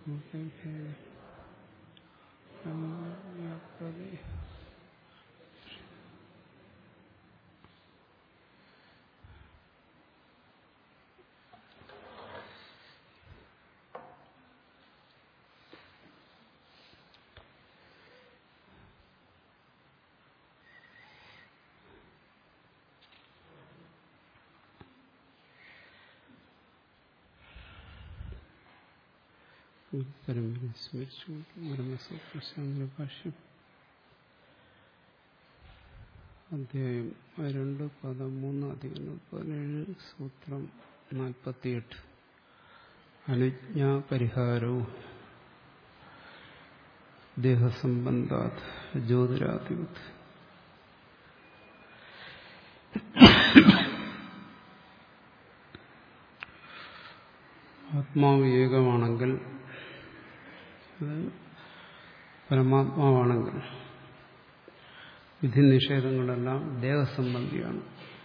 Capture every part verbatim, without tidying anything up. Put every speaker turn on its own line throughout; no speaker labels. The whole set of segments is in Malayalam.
സ്മരിച്ചു ബ്രഹ്മസൂത്ര ഭാഷ്യം അധ്യായം രണ്ട് പതിമൂന്ന് അധികം പതിനേഴ് സൂത്രം നാൽപ്പത്തിയെട്ട് അനുജ്ഞാപരിഹാരവും ദേഹസംബന്ധാത് ജ്യോതിരാധിപത്. ആത്മാവ് ഏകമാണെങ്കിൽ, പരമാത്മാവാണെങ്കിൽ വിധി നിഷേധങ്ങളെല്ലാം ദേഹസംബന്ധിയാണ്,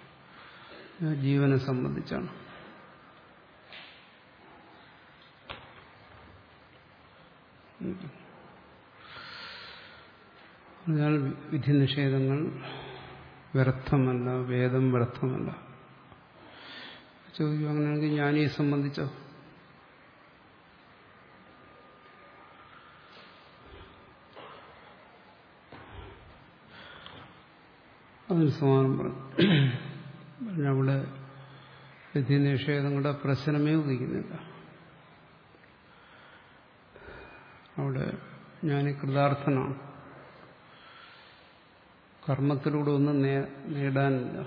ജീവനെ സംബന്ധിച്ചാണ്. അതിനാൽ വിധി നിഷേധങ്ങൾ വ്യർത്ഥമല്ല, വേദം വ്യർത്ഥമല്ല. ചോദിക്കും, അങ്ങനെയാണെങ്കിൽ ജ്ഞാനിയെ സംബന്ധിച്ചോ? അതിന് സമാനം പറഞ്ഞു. അവിടെ വിധി നിഷേധങ്ങളുടെ പ്രശ്നമേ ഉദിക്കുന്നില്ല. അവിടെ ജ്ഞാനി കൃതാർത്ഥനാണ്, കർമ്മത്തിലൂടെ ഒന്നും നേടാനില്ല.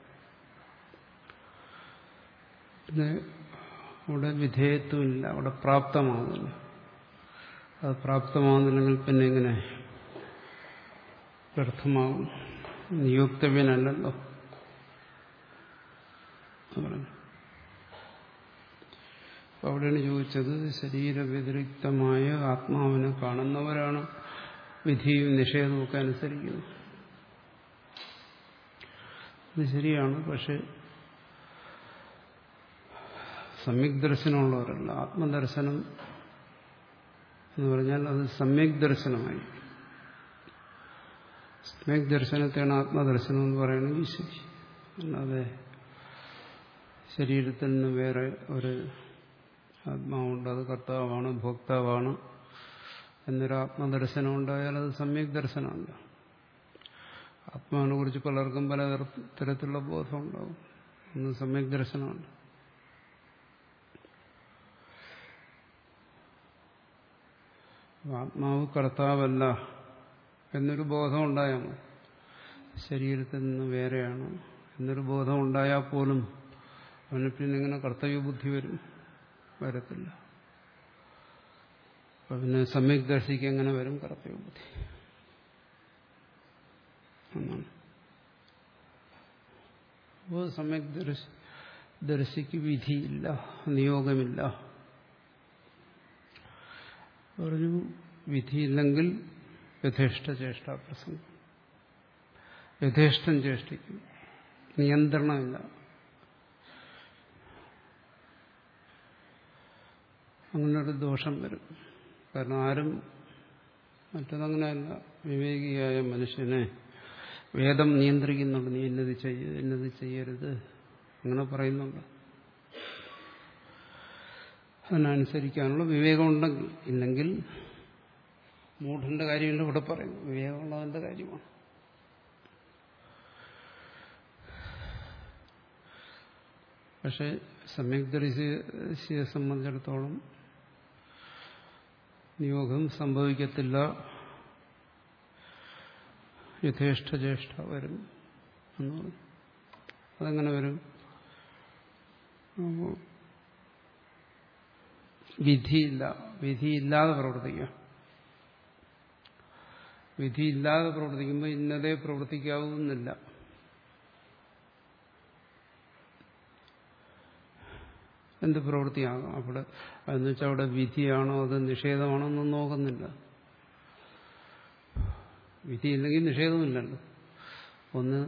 പിന്നെ അവിടെ വിധേയത്വമില്ല, അവിടെ പ്രാപ്തമാകുന്നില്ല. അത് പ്രാപ്തമാകുന്നില്ലെങ്കിൽ പിന്നെ എങ്ങനെ വ്യർത്ഥമാകും? നിയോക്തവ്യനല്ലല്ലോ പറഞ്ഞു. അപ്പൊ അവിടെയാണ് ചോദിച്ചത്, ശരീരവ്യതിരിക്തമായ ആത്മാവിനെ കാണുന്നവരാണ് വിധിയും നിഷേധവും ഒക്കെ അനുസരിക്കുന്നത്. അത് ശരിയാണ്. പക്ഷെ സമ്യക് ദർശനമുള്ളവരല്ല. ആത്മദർശനം എന്ന് പറഞ്ഞാൽ അത് സമ്യക് ദർശനമായി. സമ്യക് ദർശനത്തെയാണ് ആത്മദർശനം എന്ന് പറയുന്നത് ശരി. അല്ലാതെ ശരീരത്തിൽ നിന്ന് വേറെ ഒരു ആത്മാവുണ്ട്, അത് കർത്താവാണ്, ഭോക്താവാണ് എന്നൊരു ആത്മദർശനം ഉണ്ടായാൽ അത് സമ്യക് ദർശനമല്ല. ആത്മാവിനെ കുറിച്ച് പലർക്കും പല തരത്തിലുള്ള ബോധം ഉണ്ടാവും. ഒന്ന് സമ്യക് ദർശനമുണ്ട്. ആത്മാവ് കർത്താവല്ല എന്നൊരു ബോധം ഉണ്ടായാൽ മതി. ശരീരത്തിൽ നിന്ന് വേറെയാണ് എന്നൊരു ബോധം ഉണ്ടായാൽ പോലും അവന് പിന്നെ ഇങ്ങനെ കർത്തവ്യബുദ്ധി വരും? വരത്തില്ല. അപ്പൊ പിന്നെ സമ്യക് ദർശിക്ക് എങ്ങനെ വരും കർത്തവ്യബുദ്ധി എന്നാണ്. അപ്പോൾ സമ്യക് ദർശിക്ക് വിധിയില്ല, നിയോഗമില്ല. പറഞ്ഞു, വിധിയില്ലെങ്കിൽ യഥേഷ്ട ചേഷ്ടാപ്രസംഗം, യഥേഷ്ടം ചേഷ്ടിക്കും, നിയന്ത്രണമില്ല. അങ്ങനൊരു ദോഷം വരും. കാരണം ആരും മറ്റതങ്ങനെയല്ല. വിവേകിയായ മനുഷ്യനെ വേദം നിയന്ത്രിക്കുന്നുണ്ട്. നീ ഇന്നത് ചെയ്യ, ഇന്നത് ചെയ്യരുത്, അങ്ങനെ പറയുന്നുണ്ട്. അതിനനുസരിക്കാനുള്ള വിവേകമുണ്ടെങ്കിൽ. ഇല്ലെങ്കിൽ മൂഢന്റെ കാര്യമല്ല ഇവിടെ പറയുന്നു, വിവേകമുള്ളവന്റെ കാര്യമാണ്. പക്ഷെ സമ്യക് ദർശിയെ സംബന്ധിച്ചിടത്തോളം നിയോഗം സംഭവിക്കത്തില്ല, യഥേഷ്ട ജ്യേഷ്ഠ വരും എന്ന് പറഞ്ഞു. അതെങ്ങനെ വരും? വിധിയില്ല, വിധിയില്ലാതെ പ്രവർത്തിക്കാം. വിധിയില്ലാതെ പ്രവർത്തിക്കുമ്പോൾ ഇന്നതേ പ്രവർത്തിക്കാവുന്നില്ല. എന്ത് പ്രവൃത്തിയാകാം അവിടെ? അതെന്ന് വെച്ചാൽ അവിടെ വിധിയാണോ അത് നിഷേധമാണോ ഒന്നും നോക്കുന്നില്ല. വിധിയില്ലെങ്കിൽ നിഷേധമില്ലല്ലോ. ഒന്ന്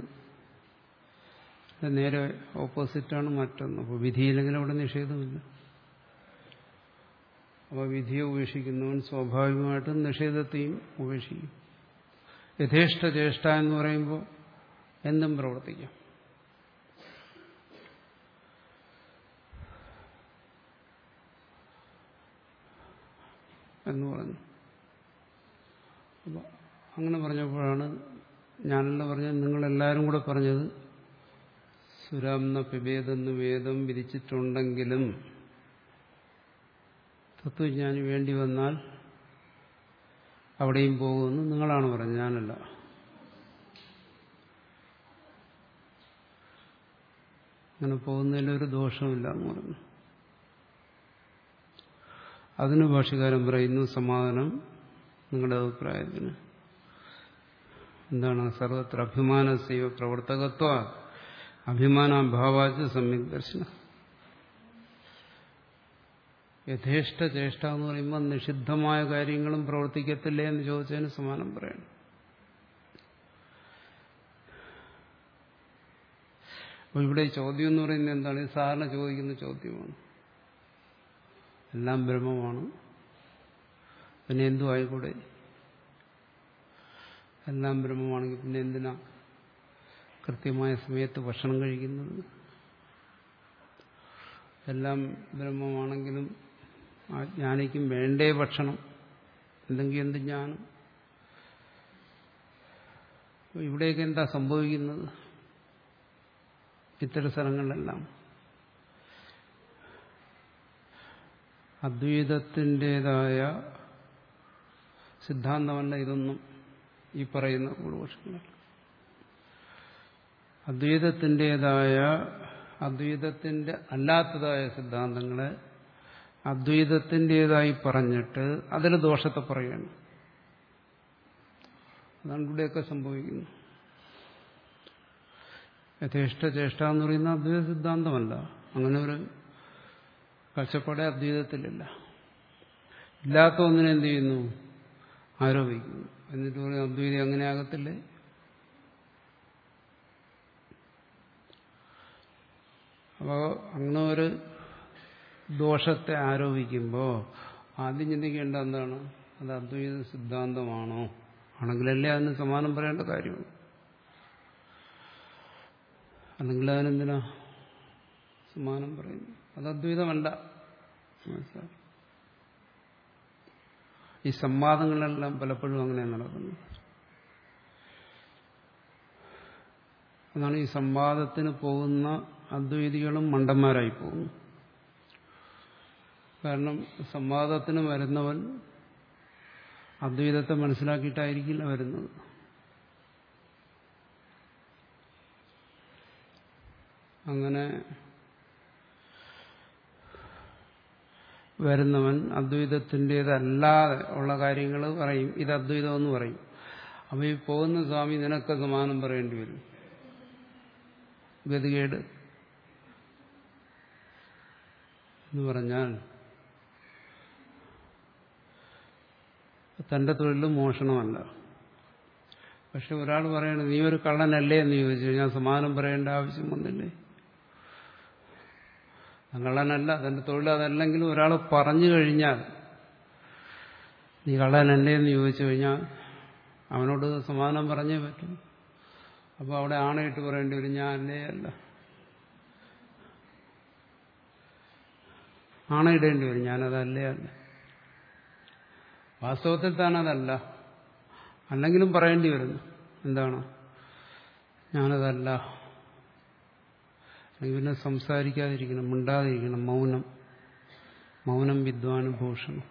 നേരെ ഓപ്പോസിറ്റാണ് മറ്റൊന്ന്. അപ്പോൾ വിധിയില്ലെങ്കിൽ അവിടെ നിഷേധമില്ല. അപ്പോൾ വിധിയെ ഉപേക്ഷിക്കുന്നവൻ സ്വാഭാവികമായിട്ടും നിഷേധത്തെയും ഉപേക്ഷിക്കും. യഥേഷ്ട ചേഷ്ട എന്ന് പറയുമ്പോൾ എന്തും പ്രവർത്തിക്കാം. എന്ന് പറഞ്ഞു. അപ്പോൾ അങ്ങനെ പറഞ്ഞപ്പോഴാണ് ഞാനല്ല പറഞ്ഞത്, നിങ്ങളെല്ലാവരും കൂടെ പറഞ്ഞത് സുരാംന പിഭേദെന്ന് വേദം വിധിച്ചിട്ടുണ്ടെങ്കിലും തത്വജ്ഞാനി വേണ്ടി വന്നാൽ അവിടെയും പോകുമെന്ന് നിങ്ങളാണ് പറഞ്ഞത്, ഞാനല്ല. അങ്ങനെ പോകുന്നതിലൊരു ദോഷമില്ല എന്ന് പറഞ്ഞു. അതിന് ഭാഷ്യകാരൻ പറയുന്നു സമാധാനം നിങ്ങളുടെ അഭിപ്രായത്തിന് എന്താണ്? സർവത്ര അഭിമാനസൈവ പ്രവർത്തകത്വ അഭിമാനാഭാവാച്ച് സമ്യക് ദർശനം. യഥേഷ്ട ചേഷ്ട എന്ന് പറയുമ്പോൾ നിഷിദ്ധമായ കാര്യങ്ങളും പ്രവർത്തിക്കത്തില്ലേ എന്ന് ചോദിച്ചതിന് സമാനം പറയണം. അപ്പോൾ ഇവിടെ ഈ ചോദ്യം എന്ന് പറയുന്നത് എന്താണ്? ഇത് സാധാരണ ചോദിക്കുന്ന ചോദ്യമാണ്. എല്ലാം ബ്രഹ്മമാണ്, പിന്നെ എന്തു ആയിക്കൂടെ? എല്ലാം ബ്രഹ്മമാണെങ്കിൽ പിന്നെ എന്തിനാ കൃത്യമായ സമയത്ത് ഭക്ഷണം കഴിക്കുന്നത്? എല്ലാം ബ്രഹ്മമാണെങ്കിലും ആ ജ്ഞാനിക്കും വേണ്ടേ ഭക്ഷണം, എന്തെങ്കിലും എന്ത് ജ്ഞാനം? ഇവിടെയൊക്കെ എന്താ സംഭവിക്കുന്നത്? ഇത്തരം സ്ഥലങ്ങളിലെല്ലാം അദ്വൈതത്തിൻ്റെതായ സിദ്ധാന്തമല്ല ഇതൊന്നും. ഈ പറയുന്ന പൂർവപക്ഷങ്ങൾ അദ്വൈതത്തിൻ്റെതായ അദ്വൈതത്തിന്റെ അല്ലാത്തതായ സിദ്ധാന്തങ്ങളെ അദ്വൈതത്തിൻ്റെതായി പറഞ്ഞിട്ട് അതിൽ ദോഷത്തെ പറയണം. അതാണ് ഇവിടെയൊക്കെ സംഭവിക്കുന്നത്. യഥേഷ്ട ചേഷ്ട എന്ന് പറയുന്ന അദ്വൈത സിദ്ധാന്തമല്ല. അങ്ങനെ ഒരു കാഴ്ചപ്പാടെ അദ്വൈതത്തിലില്ല. ഇല്ലാത്ത ഒന്നിനെ എന്ത് ചെയ്യുന്നു? ആരോപിക്കുന്നു. എന്നിട്ട് പറയും അദ്വൈതം അങ്ങനെ ആകത്തില്ലേ? അപ്പോൾ അങ്ങനെ ഒരു ദോഷത്തെ ആരോപിക്കുമ്പോൾ ആദ്യം ചിന്തിക്കേണ്ട എന്താണ്? അത് അദ്വൈത സിദ്ധാന്തമാണോ? ആണെങ്കിലല്ലേ അതിന് സമാനം പറയേണ്ട കാര്യമുള്ളൂ. അല്ലെങ്കിൽ അതിനെന്തിനാ സമാനം പറയുന്നു? അത് അദ്വൈതമല്ല. മനസ്സിലായി? ഈ സംവാദങ്ങളെല്ലാം പലപ്പോഴും അങ്ങനെ നടക്കുന്നു. അതാണ് ഈ സംവാദത്തിന് പോകുന്ന അദ്വൈതികളും മണ്ടന്മാരായി പോകുന്നു. കാരണം സംവാദത്തിന് വരുന്നവൻ അദ്വൈതത്തെ മനസ്സിലാക്കിയിട്ടായിരിക്കില്ല വരുന്നത്. അങ്ങനെ വരുന്നവൻ അദ്വൈതത്തിൻ്റെതല്ലാതെ ഉള്ള കാര്യങ്ങൾ പറയും. ഇത് അദ്വൈതം എന്ന് പറയും. അപ്പോൾ ഈ പോകുന്ന സ്വാമി നിനക്ക് സമാനം പറയേണ്ടി വരും. ഗതികേട് എന്ന് പറഞ്ഞാൽ തന്റെ തൊഴിൽ മോഷണമല്ല. പക്ഷെ ഒരാൾ പറയണത് നീ ഒരു കള്ളനല്ലേ എന്ന് ചോദിച്ചു കഴിഞ്ഞാൽ സമാനം പറയേണ്ട ആവശ്യം വന്നില്ലേ? കള്ളനല്ല, തന്റെ തൊഴിൽ അതല്ലെങ്കിലും ഒരാൾ പറഞ്ഞു കഴിഞ്ഞാൽ നീ കള്ളനല്ലേ എന്ന് ചോദിച്ചു കഴിഞ്ഞാൽ അവനോട് സമാനം പറഞ്ഞേ പറ്റും. അപ്പോൾ അവിടെ ആണയിട്ട് പറയേണ്ടി വരും, ഞാൻ അല്ലേ അല്ല. ആണയിടേണ്ടി വരും, ഞാനതല്ലേ അല്ല. വാസ്തവത്തിൽ താനതല്ല, അല്ലെങ്കിലും പറയേണ്ടി വരുന്നു. എന്താണ്? ഞാനതല്ല. അല്ലെങ്കിൽ പിന്നെ സംസാരിക്കാതിരിക്കണം, മിണ്ടാതിരിക്കണം. മൗനം മൗനം വിദ്വാനുഭൂഷണം.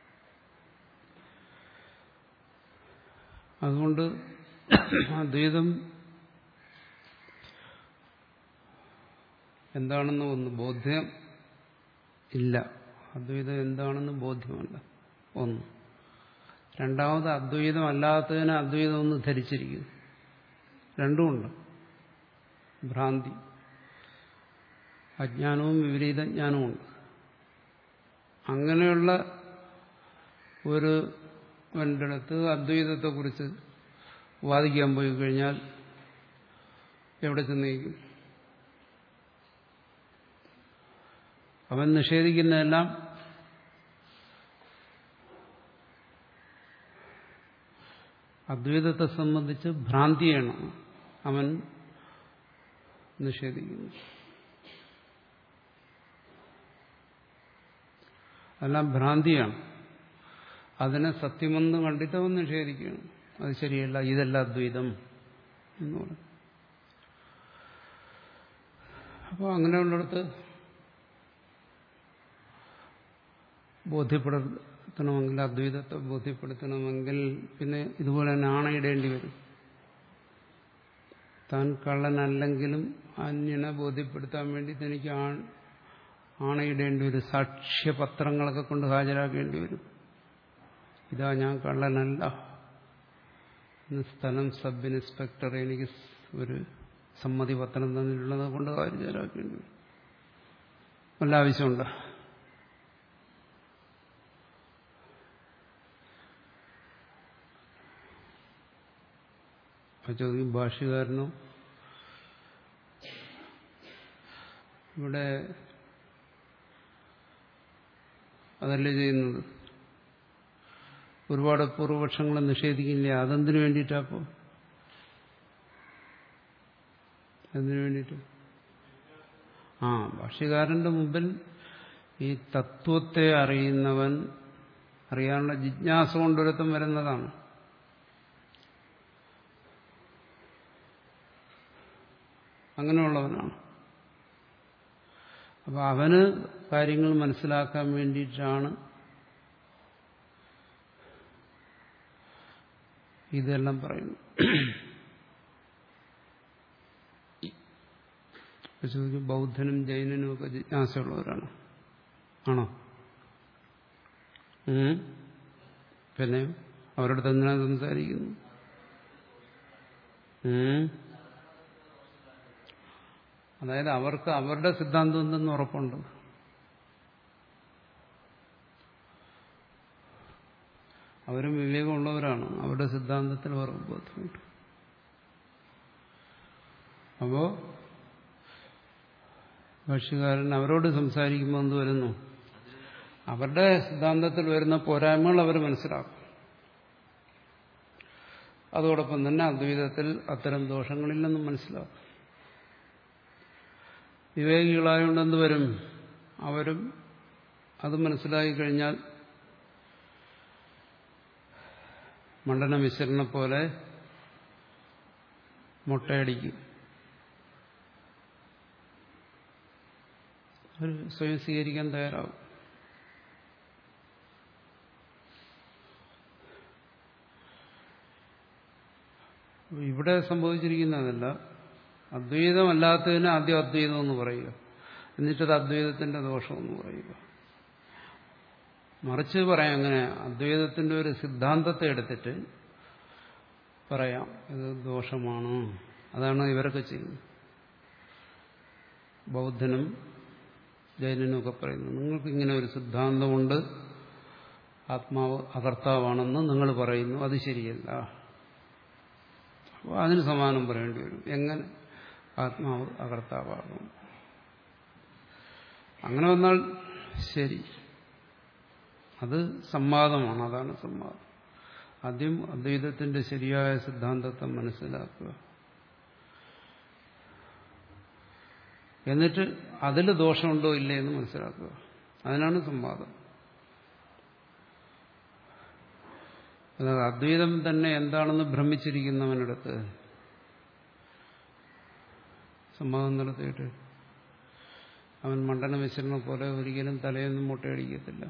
അതുകൊണ്ട് അദ്വൈതം എന്താണെന്ന് ഒന്ന് ബോധ്യം ഇല്ല. അദ്വൈതം എന്താണെന്ന് ബോധ്യമല്ല ഒന്ന്. രണ്ടാമത് അദ്വൈതം അല്ലാത്തതിനെ അദ്വൈതം ഒന്ന് ധരിച്ചിരിക്കുന്നു. രണ്ടുമുണ്ട്. ഭ്രാന്തി, അജ്ഞാനവും വിപരീതജ്ഞാനവുമുണ്ട്. അങ്ങനെയുള്ള ഒരു അടുത്ത് അദ്വൈതത്തെക്കുറിച്ച് വാദിക്കാൻ പോയി കഴിഞ്ഞാൽ എവിടെ ചെന്നേക്കും? അവൻ നിഷേധിക്കുന്നതെല്ലാം അദ്വൈതത്തെ സംബന്ധിച്ച് ഭ്രാന്തിയാണ് അവൻ നിഷേധിക്കുന്നത്. അതെല്ലാം ഭ്രാന്തിയാണ്. അതിനെ സത്യമെന്ന് കണ്ടിട്ട് അവൻ നിഷേധിക്കുകയാണ്. അത് ശരിയല്ല, ഇതല്ല അദ്വൈതം എന്ന് പറഞ്ഞു. അപ്പോൾ അങ്ങനെയുള്ളിടത്ത് ബോധ്യപ്പെടുത്തണമെങ്കിൽ, അദ്വൈതത്തെ ബോധ്യപ്പെടുത്തണമെങ്കിൽ പിന്നെ ഇതുപോലെ തന്നെ ആണയിടേണ്ടി വരും. താൻ കള്ളനല്ലെങ്കിലും അന്യനെ ബോധ്യപ്പെടുത്താൻ വേണ്ടി തനിക്ക് ആണയിടേണ്ടി വരും. സാക്ഷ്യപത്രങ്ങളൊക്കെ കൊണ്ട് ഹാജരാക്കേണ്ടി വരും. ഇതാ ഞാൻ കള്ളനല്ല, സ്ഥലം സബ് ഇൻസ്പെക്ടർ എനിക്ക് ഒരു സമ്മതി പത്രം തന്നിട്ടുള്ളത് കൊണ്ട് ഹാജരാക്കേണ്ടി വരും. വല്ല ആവശ്യമുണ്ടോ? ചോദിക്കും ഭാഷ്യകാരനോ? ഇവിടെ അതല്ലേ ചെയ്യുന്നത്. ഒരുപാട് പൂർവപക്ഷങ്ങളെ നിഷേധിക്കില്ല. അതെന്തിനു വേണ്ടിയിട്ടാപ്പോ? എന്തിനു വേണ്ടിയിട്ട്? ആ ഭാഷ്യകാരന്റെ മുമ്പിൽ ഈ തത്വത്തെ അറിയുന്നവൻ അറിയാനുള്ള ജിജ്ഞാസ കൊണ്ടൊരുത്തം വരുന്നതാണ്. അങ്ങനെയുള്ളവനാണ്. അപ്പൊ അവന് കാര്യങ്ങൾ മനസ്സിലാക്കാൻ വേണ്ടിയിട്ടാണ് ഇതെല്ലാം പറയുന്നു. ചോദിക്കും ബൗദ്ധനും ജൈനനും ഒക്കെ ജിജ്ഞാസയുള്ളവരാണ്. ആണോ? പിന്നെ അവരോട് തന്നെ സംസാരിക്കുന്നു. അതായത് അവർക്ക് അവരുടെ സിദ്ധാന്തം എന്തെന്ന് ഉറപ്പുണ്ട്. അവരും വിവേകമുള്ളവരാണ്. അവരുടെ സിദ്ധാന്തത്തിൽ അവർക്ക് ബോധ്യമുണ്ട്. അപ്പോ ഭാഷ്യകാരൻ അവരോട് സംസാരിക്കുമ്പോൾ എന്ത് വരുന്നു? അവരുടെ സിദ്ധാന്തത്തിൽ വരുന്ന പോരായ്മകൾ അവർ മനസ്സിലാക്കും. അതോടൊപ്പം തന്നെ അദ്വൈതത്തിൽ അത്തരം ദോഷങ്ങളില്ലെന്നും മനസ്സിലാക്കും. വിവേകികളായതുകൊണ്ട് എന്ത് വരും? അവരും അത് മനസ്സിലാക്കി കഴിഞ്ഞാൽ മണ്ഡന മിശ്രനെ പോലെ മുട്ടയടിക്കും. അവർ സ്വയം സ്വീകരിക്കാൻ തയ്യാറാവും. ഇവിടെ സംഭവിച്ചിരിക്കുന്നതല്ല. അദ്വൈതമല്ലാത്തതിന് ആദ്യം അദ്വൈതം എന്ന് പറയുക, എന്നിട്ടത് അദ്വൈതത്തിന്റെ ദോഷമെന്ന് പറയുക. മറിച്ച് പറയാം, അങ്ങനെ അദ്വൈതത്തിന്റെ ഒരു സിദ്ധാന്തത്തെ എടുത്തിട്ട് പറയാം ഇത് ദോഷമാണ്. അതാണ് ഇവരൊക്കെ ചെയ്യുന്നത്. ബൗദ്ധനും ജൈനനും ഒക്കെ പറയുന്നു, നിങ്ങൾക്ക് ഇങ്ങനെ ഒരു സിദ്ധാന്തമുണ്ട്, ആത്മാവ് അകർത്താവാണെന്ന് നിങ്ങൾ പറയുന്നു, അത് ശരിയല്ല. അപ്പോൾ അതിന് സമാനം പറയേണ്ടി വരും. എങ്ങനെ ആത്മാവ് അകർത്താവാകും? അങ്ങനെ വന്നാൽ ശരി, അത് സംവാദമാണ്. അതാണ് സംവാദം. ആദ്യം അദ്വൈതത്തിന്റെ ശരിയായ സിദ്ധാന്തത്തെ മനസ്സിലാക്കുക, എന്നിട്ട് അതിൽ ദോഷമുണ്ടോ ഇല്ലേ എന്ന് മനസ്സിലാക്കുക. അതിനാണ് സംവാദം. അതായത് അദ്വൈതം തന്നെ എന്താണെന്ന് ഭ്രമിച്ചിരിക്കുന്നവനടുത്ത് സംവാദം നടത്തിയിട്ട് അവൻ മണ്ഡന മിശ്രനെ പോലെ ഒരിക്കലും തലയൊന്നും മുട്ടയടിക്കത്തില്ല.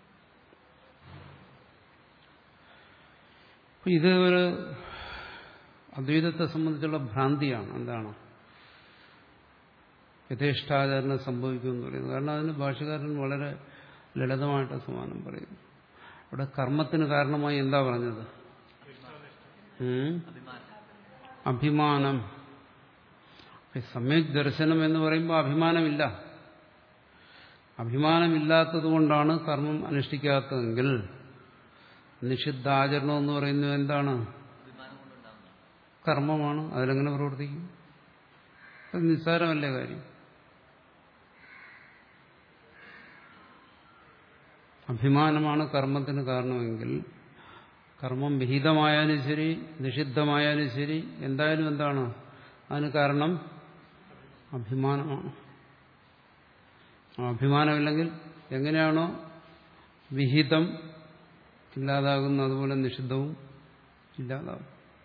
ഇത് ഒരു അദ്വൈതത്തെ സംബന്ധിച്ചുള്ള ഭ്രാന്തിയാണ്. എന്താണ് യഥേഷ്ടാചരണം സംഭവിക്കുമെന്ന് പറയുന്നത്? കാരണം അതിന് ഭാഷ്യകാരൻ വളരെ ലളിതമായിട്ട് സമാനം പറയുന്നു. ഇവിടെ കർമ്മത്തിന് കാരണമായി എന്താ പറഞ്ഞത്? അഭിമാനം. സമ്യക് ദർശനം എന്ന് പറയുമ്പോൾ അഭിമാനമില്ല. അഭിമാനമില്ലാത്തത് കൊണ്ടാണ് കർമ്മം അനുഷ്ഠിക്കാത്തതെങ്കിൽ നിഷിദ്ധാചരണം എന്ന് പറയുന്നത് എന്താണ്? കർമ്മമാണ്. അതിലെങ്ങനെ പ്രവർത്തിക്കും? അത് നിസ്സാരമല്ലേ കാര്യം. അഭിമാനമാണ് കർമ്മത്തിന് കാരണമെങ്കിൽ കർമ്മം വിഹിതമായാലും ശരി നിഷിദ്ധമായാലും ശരി എന്തായാലും എന്താണ് അതിന് കാരണം അഭിമാനമാണ്. അഭിമാനമില്ലെങ്കിൽ എങ്ങനെയാണോ വിഹിതം ഇല്ലാതാകുന്നത് അതുപോലെ നിഷിദ്ധവും ഇല്ലാതാകും.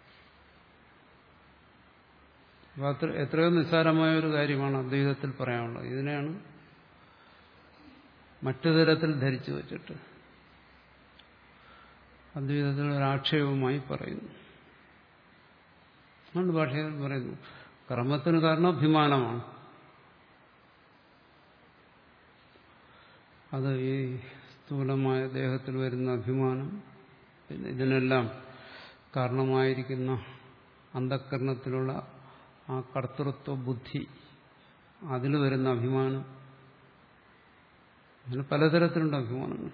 അപ്പോൾ അത്ര എത്രയോ നിസ്സാരമായ ഒരു കാര്യമാണ് അദ്വൈതത്തിൽ പറയാനുള്ളത്. ഇതിനെയാണ് മറ്റു തരത്തിൽ ധരിച്ചു വച്ചിട്ട് അദ്വൈതത്തിൽ ഒരാക്ഷേപമായി പറയുന്നു. അതുകൊണ്ട് ഭാഷയിൽ പറയുന്നു കർമ്മത്തിന് കാരണം അഭിമാനമാണ്. അത് ഈ സ്ഥൂലമായ ദേഹത്തിൽ വരുന്ന അഭിമാനം, പിന്നെ ഇതിനെല്ലാം കാരണമായിരിക്കുന്ന അന്ധഃകരണത്തിലുള്ള ആ കർത്തൃത്വ ബുദ്ധി, അതിൽ വരുന്ന അഭിമാനം, അങ്ങനെ പലതരത്തിലുള്ള അഭിമാനങ്ങൾ.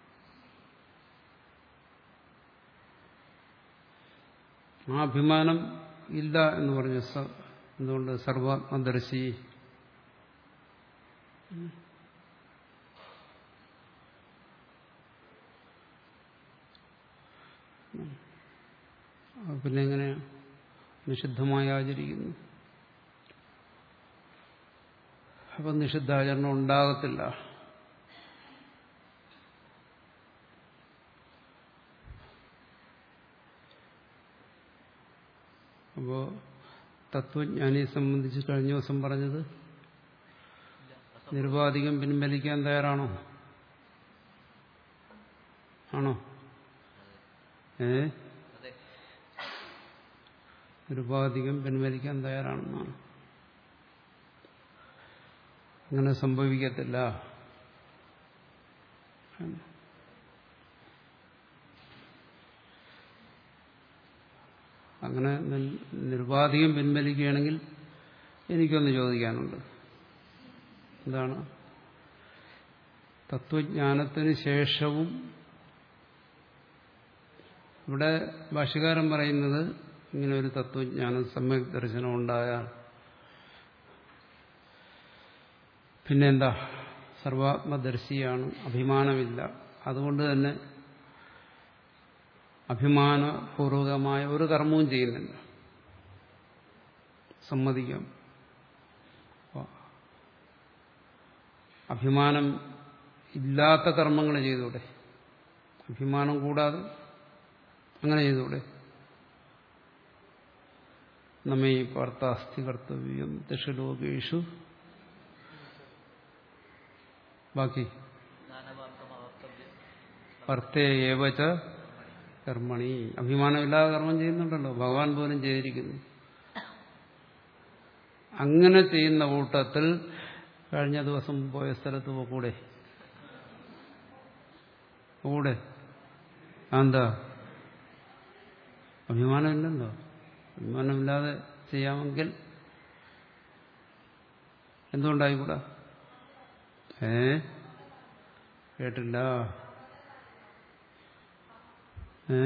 ആ അഭിമാനം ഇല്ല എന്ന് പറഞ്ഞു. എന്തുകൊണ്ട്? സർവാത്മദർശി. പിന്നെ എങ്ങനെ നിഷിദ്ധമായി ആചരിക്കുന്നു? അപ്പം നിഷിദ്ധാചരണം ഉണ്ടാകത്തില്ല. അപ്പോ തത്വജ്ഞാനിയെ സംബന്ധിച്ച് കഴിഞ്ഞ ദിവസം പറഞ്ഞത് നിരുപാധികം പിൻവലിക്കാൻ തയ്യാറാണോ? ആണോ? ഏ നിരുപാധികം പിൻവലിക്കാൻ തയ്യാറാണെന്നാണ്. അങ്ങനെ സംഭവിക്കത്തില്ല. അങ്ങനെ നിരുപാധികം പിൻവലിക്കുകയാണെങ്കിൽ എനിക്കൊന്ന് ചോദിക്കാനുണ്ട്. എന്താണ്? തത്വജ്ഞാനത്തിന് ശേഷവും ഇവിടെ ഭാഷ്യകാരൻ പറയുന്നത് ഇങ്ങനെ ഒരു തത്വജ്ഞാനം സമ്യക് ദർശനം ഉണ്ടായാൽ പിന്നെന്താ? സർവാത്മദർശിയാണ്, അഭിമാനമില്ല. അതുകൊണ്ട് തന്നെ അഭിമാനപൂർവകമായ ഒരു കർമ്മവും ചെയ്യുന്നില്ല. സമ്മതിക്കാം. അഭിമാനം ഇല്ലാത്ത കർമ്മങ്ങൾ ചെയ്തൂടെ? അഭിമാനം കൂടാതെ അങ്ങനെ ചെയ്തൂടെ? നമ്മെ പാർത്ഥാസ്തി കർത്തവ്യം ദശലോകേഷു ബാക്കി പർത്തേവച കർമ്മണി. അഭിമാനമില്ലാതെ കർമ്മം ചെയ്യുന്നുണ്ടല്ലോ, ഭഗവാൻ പോലും ചെയ്തിരിക്കുന്നു. അങ്ങനെ ചെയ്യുന്ന കൂട്ടത്തിൽ കഴിഞ്ഞ ദിവസം പോയ സ്ഥലത്ത് കൂടെ കൂടെ എന്താ? അഭിമാനമില്ലല്ലോ. അഭിമാനമില്ലാതെ ചെയ്യാമെങ്കിൽ എന്തുകൊണ്ടായിക്കൂടാ? ഏ കേട്ടില്ല. ഏ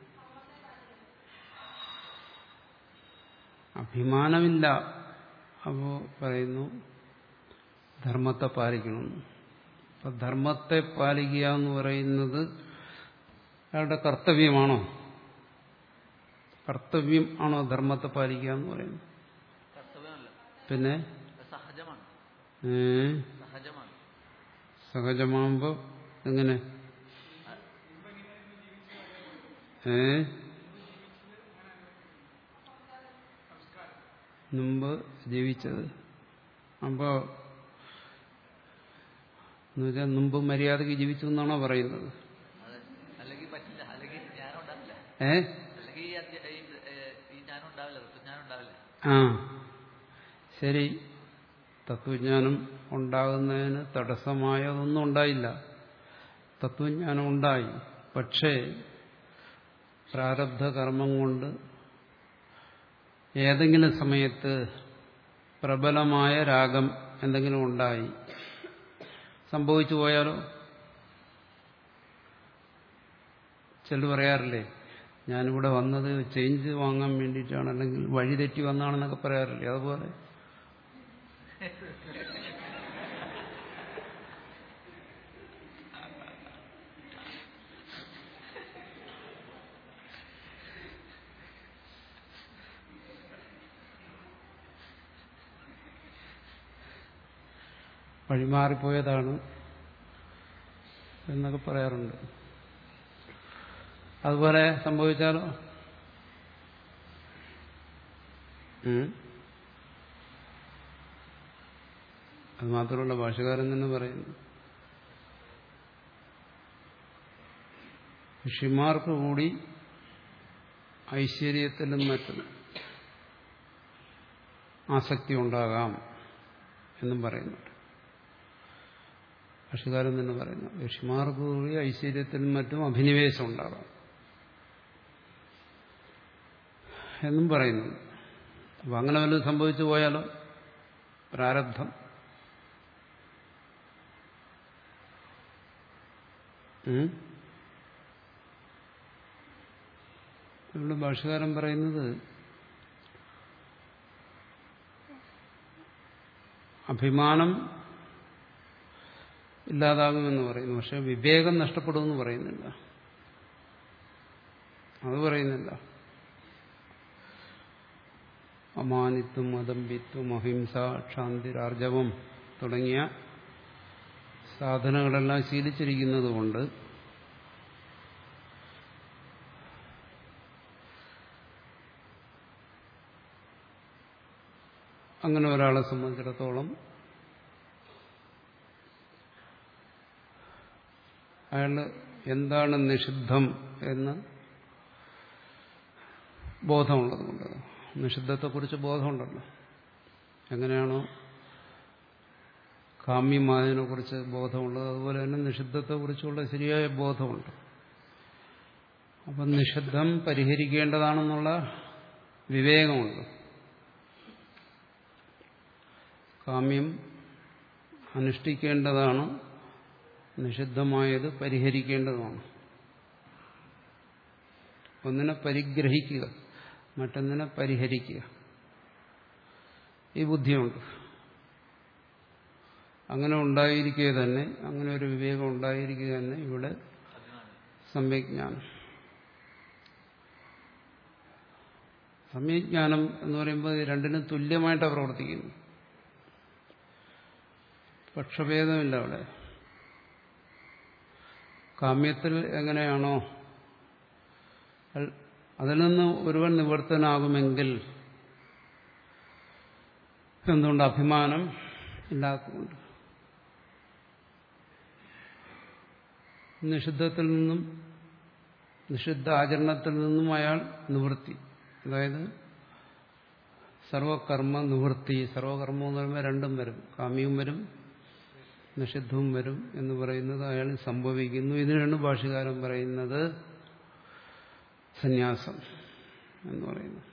അഭിമാനമില്ല. അപ്പോ പറയുന്നു ധർമ്മത്തെ പാലിക്കണം. അപ്പൊ ധർമ്മത്തെ പാലിക്കുക എന്ന് പറയുന്നത് അയാളുടെ കർത്തവ്യമാണോ? കർത്തവ്യം ആണോ ധർമ്മത്തെ പാലിക്കുക എന്ന് പറയുന്നത്? പിന്നെ ഏ സഹജമാകുമ്പോ എങ്ങനെ? ഏ മുമ്പ് ജീവിച്ചത് അപ്പോ എന്നുവെച്ചാൽ മുമ്പ് മര്യാദക്ക് ജീവിച്ചു എന്നാണോ പറയുന്നത്? ഏ ആ ശരി. തത്വജ്ഞാനം ഉണ്ടാകുന്നതിന് തടസ്സമായതൊന്നും ഉണ്ടായില്ല. തത്വജ്ഞാനം ഉണ്ടായി. പക്ഷേ പ്രാരബ്ധ കർമ്മം കൊണ്ട് ഏതെങ്കിലും സമയത്ത് പ്രബലമായ രാഗം എന്തെങ്കിലും ഉണ്ടായി സംഭവിച്ചു പോയാലോ? ചിലർ പറയാറില്ലേ, ഞാനിവിടെ വന്നത് ചേഞ്ച് വാങ്ങാൻ വേണ്ടിയിട്ടാണ്, അല്ലെങ്കിൽ വഴിതെറ്റി വന്നാണെന്നൊക്കെ പറയാറില്ലേ? അതുപോലെ വഴിമാറിപ്പോയതാണ് എന്നൊക്കെ പറയാറുണ്ട്. അതുപോലെ സംഭവിച്ചാലോ? അത് മാത്രമല്ല, ഭാഷകാരൻ തന്നെ പറയുന്നു, ഋഷിമാർക്ക് കൂടി ഐശ്വര്യത്തിലും മറ്റും ആസക്തി ഉണ്ടാകാം എന്നും പറയുന്നുണ്ട്. ഭാഷകാരൻ തന്നെ പറയുന്നു, ഋഷിമാർക്ക് കൂടി ഐശ്വര്യത്തിലും മറ്റും അഭിനിവേശം ഉണ്ടാകാം എന്നും പറയുന്നു. അപ്പൊ അങ്ങനെ വല്ലതും സംഭവിച്ചു പോയാലോ? പ്രാരബ്ധം. ഇവിടെ ഭാഷകാരൻ പറയുന്നത് അഭിമാനം ഇല്ലാതാകുമെന്ന് പറയുന്നു, പക്ഷെ വിവേകം നഷ്ടപ്പെടുമെന്ന് പറയുന്നില്ല. അത് പറയുന്നില്ല. അമാനിത്വം, അദംബിത്വം, അഹിംസ, ക്ഷാന്തിരാർജവം തുടങ്ങിയ സാധനങ്ങളെല്ലാം ശീലിച്ചിരിക്കുന്നത് കൊണ്ട് അങ്ങനെ ഒരാളെ സംബന്ധിച്ചിടത്തോളം അയാൾ എന്താണ് നിഷിദ്ധം എന്ന് ബോധമുള്ളതുകൊണ്ട്, നിഷിദ്ധത്തെക്കുറിച്ച് ബോധമുണ്ടല്ലോ. എങ്ങനെയാണോ കാമ്യമായതിനെ കുറിച്ച് ബോധമുള്ളത്, അതുപോലെ തന്നെ നിഷിദ്ധത്തെക്കുറിച്ചുള്ള ശരിയായ ബോധമുണ്ട്. അപ്പം നിഷിദ്ധം പരിഹരിക്കേണ്ടതാണെന്നുള്ള വിവേകമുണ്ട്. കാമ്യം അനുഷ്ഠിക്കേണ്ടതാണ്, നിഷിദ്ധമായത് പരിഹരിക്കേണ്ടതുമാണ്. ഒന്നിനെ പരിഗ്രഹിക്കുക, മറ്റൊന്നിനെ പരിഹരിക്കുക, ഈ ബുദ്ധിയുണ്ട്. അങ്ങനെ ഉണ്ടായിരിക്കുക തന്നെ, അങ്ങനെ ഒരു വിവേകം ഉണ്ടായിരിക്കുക തന്നെ ഇവിടെ സമ്യജ്ഞാനം. സമ്യജ്ഞാനം എന്ന് പറയുമ്പോൾ രണ്ടിനും തുല്യമായിട്ടാണ് പ്രവർത്തിക്കുന്നു. പക്ഷഭേദമില്ല അവിടെ. കാമ്യത്തിൽ എങ്ങനെയാണോ അതിൽ നിന്ന് ഒരുവൻ നിവർത്തനാകുമെങ്കിൽ, എന്തുകൊണ്ട്? അഭിമാനം ഇല്ലാത്തതുകൊണ്ട്. നിഷിദ്ധത്തിൽ നിന്നും നിഷിദ്ധ ആചരണത്തിൽ നിന്നും അയാൾ നിവൃത്തി, അതായത് സർവകർമ്മ നിവൃത്തി. സർവകർമ്മം എന്ന് പറയുമ്പോൾ രണ്ടും വരും, കാമ്യവും വരും നിഷിദ്ധവും വരും എന്ന് പറയുന്നത് അയാൾ സംഭവിക്കുന്നു. ഇതിനാണ് ഭാഷ്യകാരൻ പറയുന്നത് സന്യാസം എന്ന് പറയുന്നത്.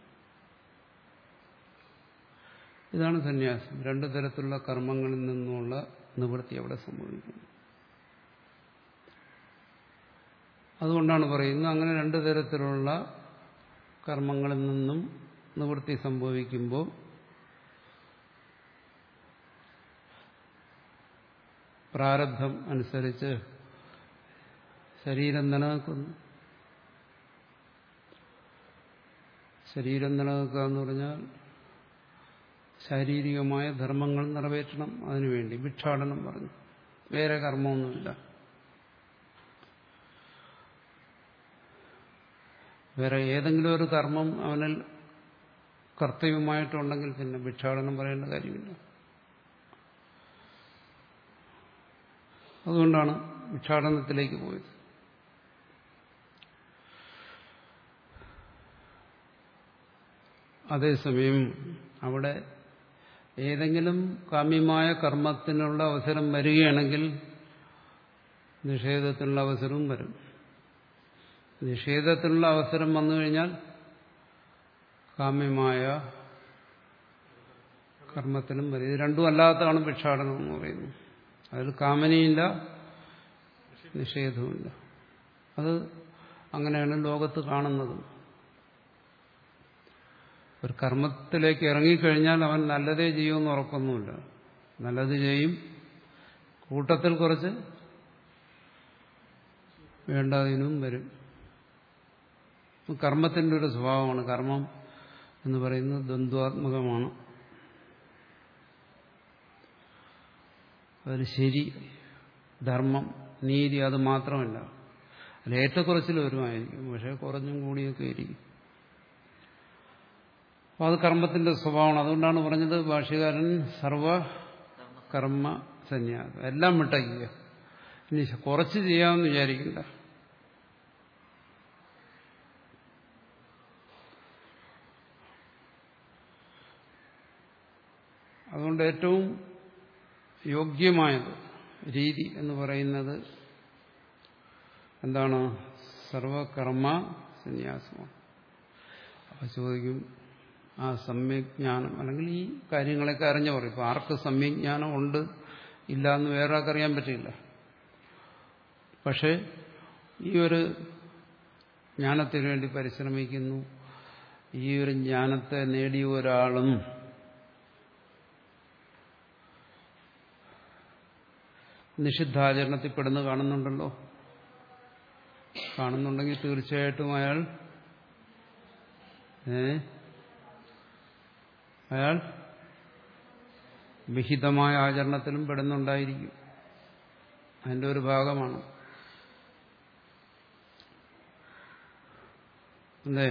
ഇതാണ് സന്യാസം. രണ്ടു തരത്തിലുള്ള കർമ്മങ്ങളിൽ നിന്നുള്ള നിവൃത്തി അവിടെ സംഭവിക്കുന്നു. അതുകൊണ്ടാണ് പറയുന്നത്, അങ്ങനെ രണ്ടു തരത്തിലുള്ള കർമ്മങ്ങളിൽ നിന്നും നിവൃത്തി സംഭവിക്കുമ്പോൾ പ്രാരബ്ധം അനുസരിച്ച് ശരീരം നിലനിൽക്കുന്നു. ശരീരം നിലനിൽക്കുക എന്ന് പറഞ്ഞാൽ ശാരീരികമായ ധർമ്മങ്ങൾ നിറവേറ്റണം. അതിനുവേണ്ടി ഭിക്ഷാടനം പറഞ്ഞു, വേറെ കർമ്മമൊന്നുമില്ല. വേറെ ഏതെങ്കിലും ഒരു കർമ്മം അവനിൽ കർത്തവ്യമായിട്ടുണ്ടെങ്കിൽ പിന്നെ ഭിക്ഷാടനം പറയേണ്ട കാര്യമില്ല. അതുകൊണ്ടാണ് ഭിക്ഷാടനത്തിലേക്ക് പോയത്. അതേസമയം അവിടെ ഏതെങ്കിലും കാമ്യമായ കർമ്മത്തിനുള്ള അവസരം വരികയാണെങ്കിൽ നിഷേധത്തിനുള്ള അവസരവും വരും. നിഷേധത്തിനുള്ള അവസരം വന്നു കഴിഞ്ഞാൽ കാമ്യമായ കർമ്മത്തിനും വരും. ഇത് രണ്ടും അല്ലാത്തതാണ് ഭിക്ഷാടനം എന്ന് പറയുന്നത്. അതിൽ കാമനയില്ല, നിഷേധവുമില്ല. അത് അങ്ങനെയാണ് ലോകത്ത് കാണുന്നത്. ഒരു കർമ്മത്തിലേക്ക് ഇറങ്ങിക്കഴിഞ്ഞാൽ അവൻ നല്ലതേ ചെയ്യുമെന്ന് ഉറപ്പൊന്നുമില്ല. നല്ലത് ചെയ്യും, കൂട്ടത്തിൽ കുറച്ച് വേണ്ടാതിനും വരും. കർമ്മത്തിൻ്റെ ഒരു സ്വഭാവമാണ്. കർമ്മം എന്ന് പറയുന്നത് ദ്വന്ദ്വാത്മകമാണ്. അതിൽ ശരി, ധർമ്മം, നീതി അത് മാത്രമല്ല. അതിൽ ഏറ്റക്കുറച്ചിൽ വരുമായിരിക്കും, പക്ഷെ കുറഞ്ഞും കൂടിയൊക്കെ ഇരിക്കും. അപ്പോൾ അത് കർമ്മത്തിന്റെ സ്വഭാവമാണ്. അതുകൊണ്ടാണ് പറഞ്ഞത് ഭാഷ്യകാരൻ സർവ കർമ്മ സന്യാസം എല്ലാം വിട്ടയ്ക്കുക. ഇനി കുറച്ച് ചെയ്യാമെന്ന് വിചാരിക്കണ്ട. അതുകൊണ്ട് ഏറ്റവും യോഗ്യമായത് രീതി എന്ന് പറയുന്നത് എന്താണ്? സർവകർമ്മ സന്യാസമാണ്. അപ്പൊ ചോദിക്കും, ആ സമ്യജ്ഞാനം അല്ലെങ്കിൽ ഈ കാര്യങ്ങളൊക്കെ അറിഞ്ഞവർ, ഇപ്പൊ ആർക്ക് സമ്യജ്ഞാനം ഉണ്ട് ഇല്ല എന്ന് വേറെ ആർക്കറിയാൻ പറ്റില്ല. പക്ഷെ ഈ ഒരു ജ്ഞാനത്തിന് വേണ്ടി പരിശ്രമിക്കുന്നു, ഈ ഒരു ജ്ഞാനത്തെ നേടിയ ഒരാളും നിഷിദ്ധാചരണത്തിൽ പെടുന്ന കാണുന്നുണ്ടല്ലോ. കാണുന്നുണ്ടെങ്കിൽ തീർച്ചയായിട്ടും അയാൾ ഏ അയാൾ വിഹിതമായ ആചരണത്തിലും പെടുന്നുണ്ടായിരിക്കും. അതിന്റെ ഒരു ഭാഗമാണ്. അല്ലേ?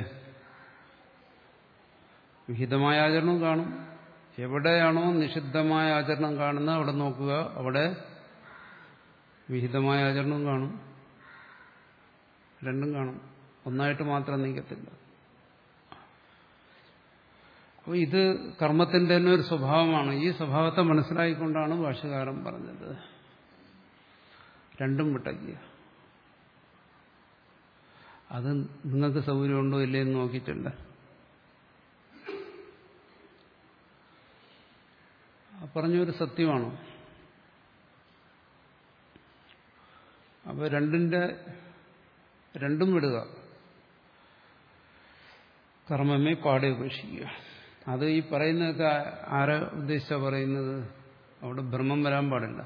വിഹിതമായ ആചരണം കാണും. എവിടെയാണോ നിഷിദ്ധമായ ആചരണം കാണുന്നത് അവിടെ നോക്കുക, അവിടെ വിഹിതമായ ആചരണവും കാണും. രണ്ടും കാണും, ഒന്നായിട്ട് മാത്രം നീക്കത്തില്ല. അപ്പോൾ ഇത് കർമ്മത്തിന്റെ തന്നെ ഒരു സ്വഭാവമാണ്. ഈ സ്വഭാവത്തെ മനസ്സിലാക്കിക്കൊണ്ടാണ് ഭാഷ്യകാരൻ പറഞ്ഞത് രണ്ടും വിട്ടയ്ക്കുക. അത് നിങ്ങൾക്ക് സൗകര്യമുണ്ടോ ഇല്ലയെന്ന് നോക്കിയിട്ടില്ല. പറഞ്ഞൊരു സത്യമാണ്. അപ്പോൾ രണ്ടിന്റെ രണ്ടും വിടുക, കർമ്മമേ പാടെ ഉപേക്ഷിക്കുക. അത് ഈ പറയുന്നതൊക്കെ ആരെ ഉദ്ദേശിച്ചാണ് പറയുന്നത്? അവിടെ ഭ്രമം വരാൻ പാടില്ല.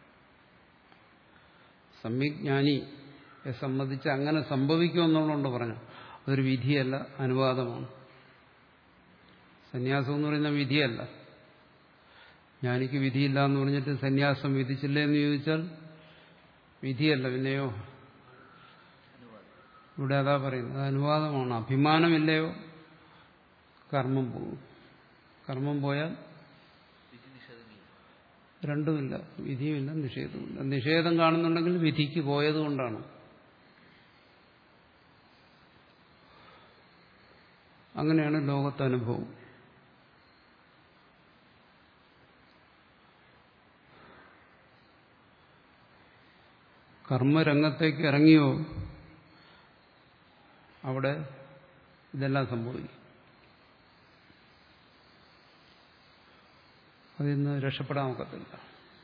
സമ്യജ്ഞാനിയെ സംബന്ധിച്ച് അങ്ങനെ സംഭവിക്കുമെന്നുള്ളതുകൊണ്ട് പറഞ്ഞു. അതൊരു വിധിയല്ല, അനുവാദമാണ്. സന്യാസം എന്ന് പറയുന്ന വിധിയല്ല. ജ്ഞാനിക്ക് വിധിയില്ല എന്ന് പറഞ്ഞിട്ട് സന്യാസം വിധിച്ചില്ലേ എന്ന് ചോദിച്ചാൽ വിധിയല്ല, പിന്നെയോ? ഇവിടെ അതാ പറയുന്നത്, അത് അനുവാദമാണ്. അഭിമാനമില്ലയോ കർമ്മം പോകും. കർമ്മം പോയാൽ രണ്ടുമില്ല, വിധിയുമില്ല നിഷേധവുമില്ല. നിഷേധം കാണുന്നുണ്ടെങ്കിൽ വിധിക്ക് പോയതുകൊണ്ടാണ്. അങ്ങനെയാണ് ലോകത്തെ അനുഭവം. കർമ്മരംഗത്തേക്ക് ഇറങ്ങിയോ അവിടെ ഇതെല്ലാം സംഭവിക്കും. അതിൽ നിന്ന് രക്ഷപ്പെടാൻ ഒക്കത്തില്ല.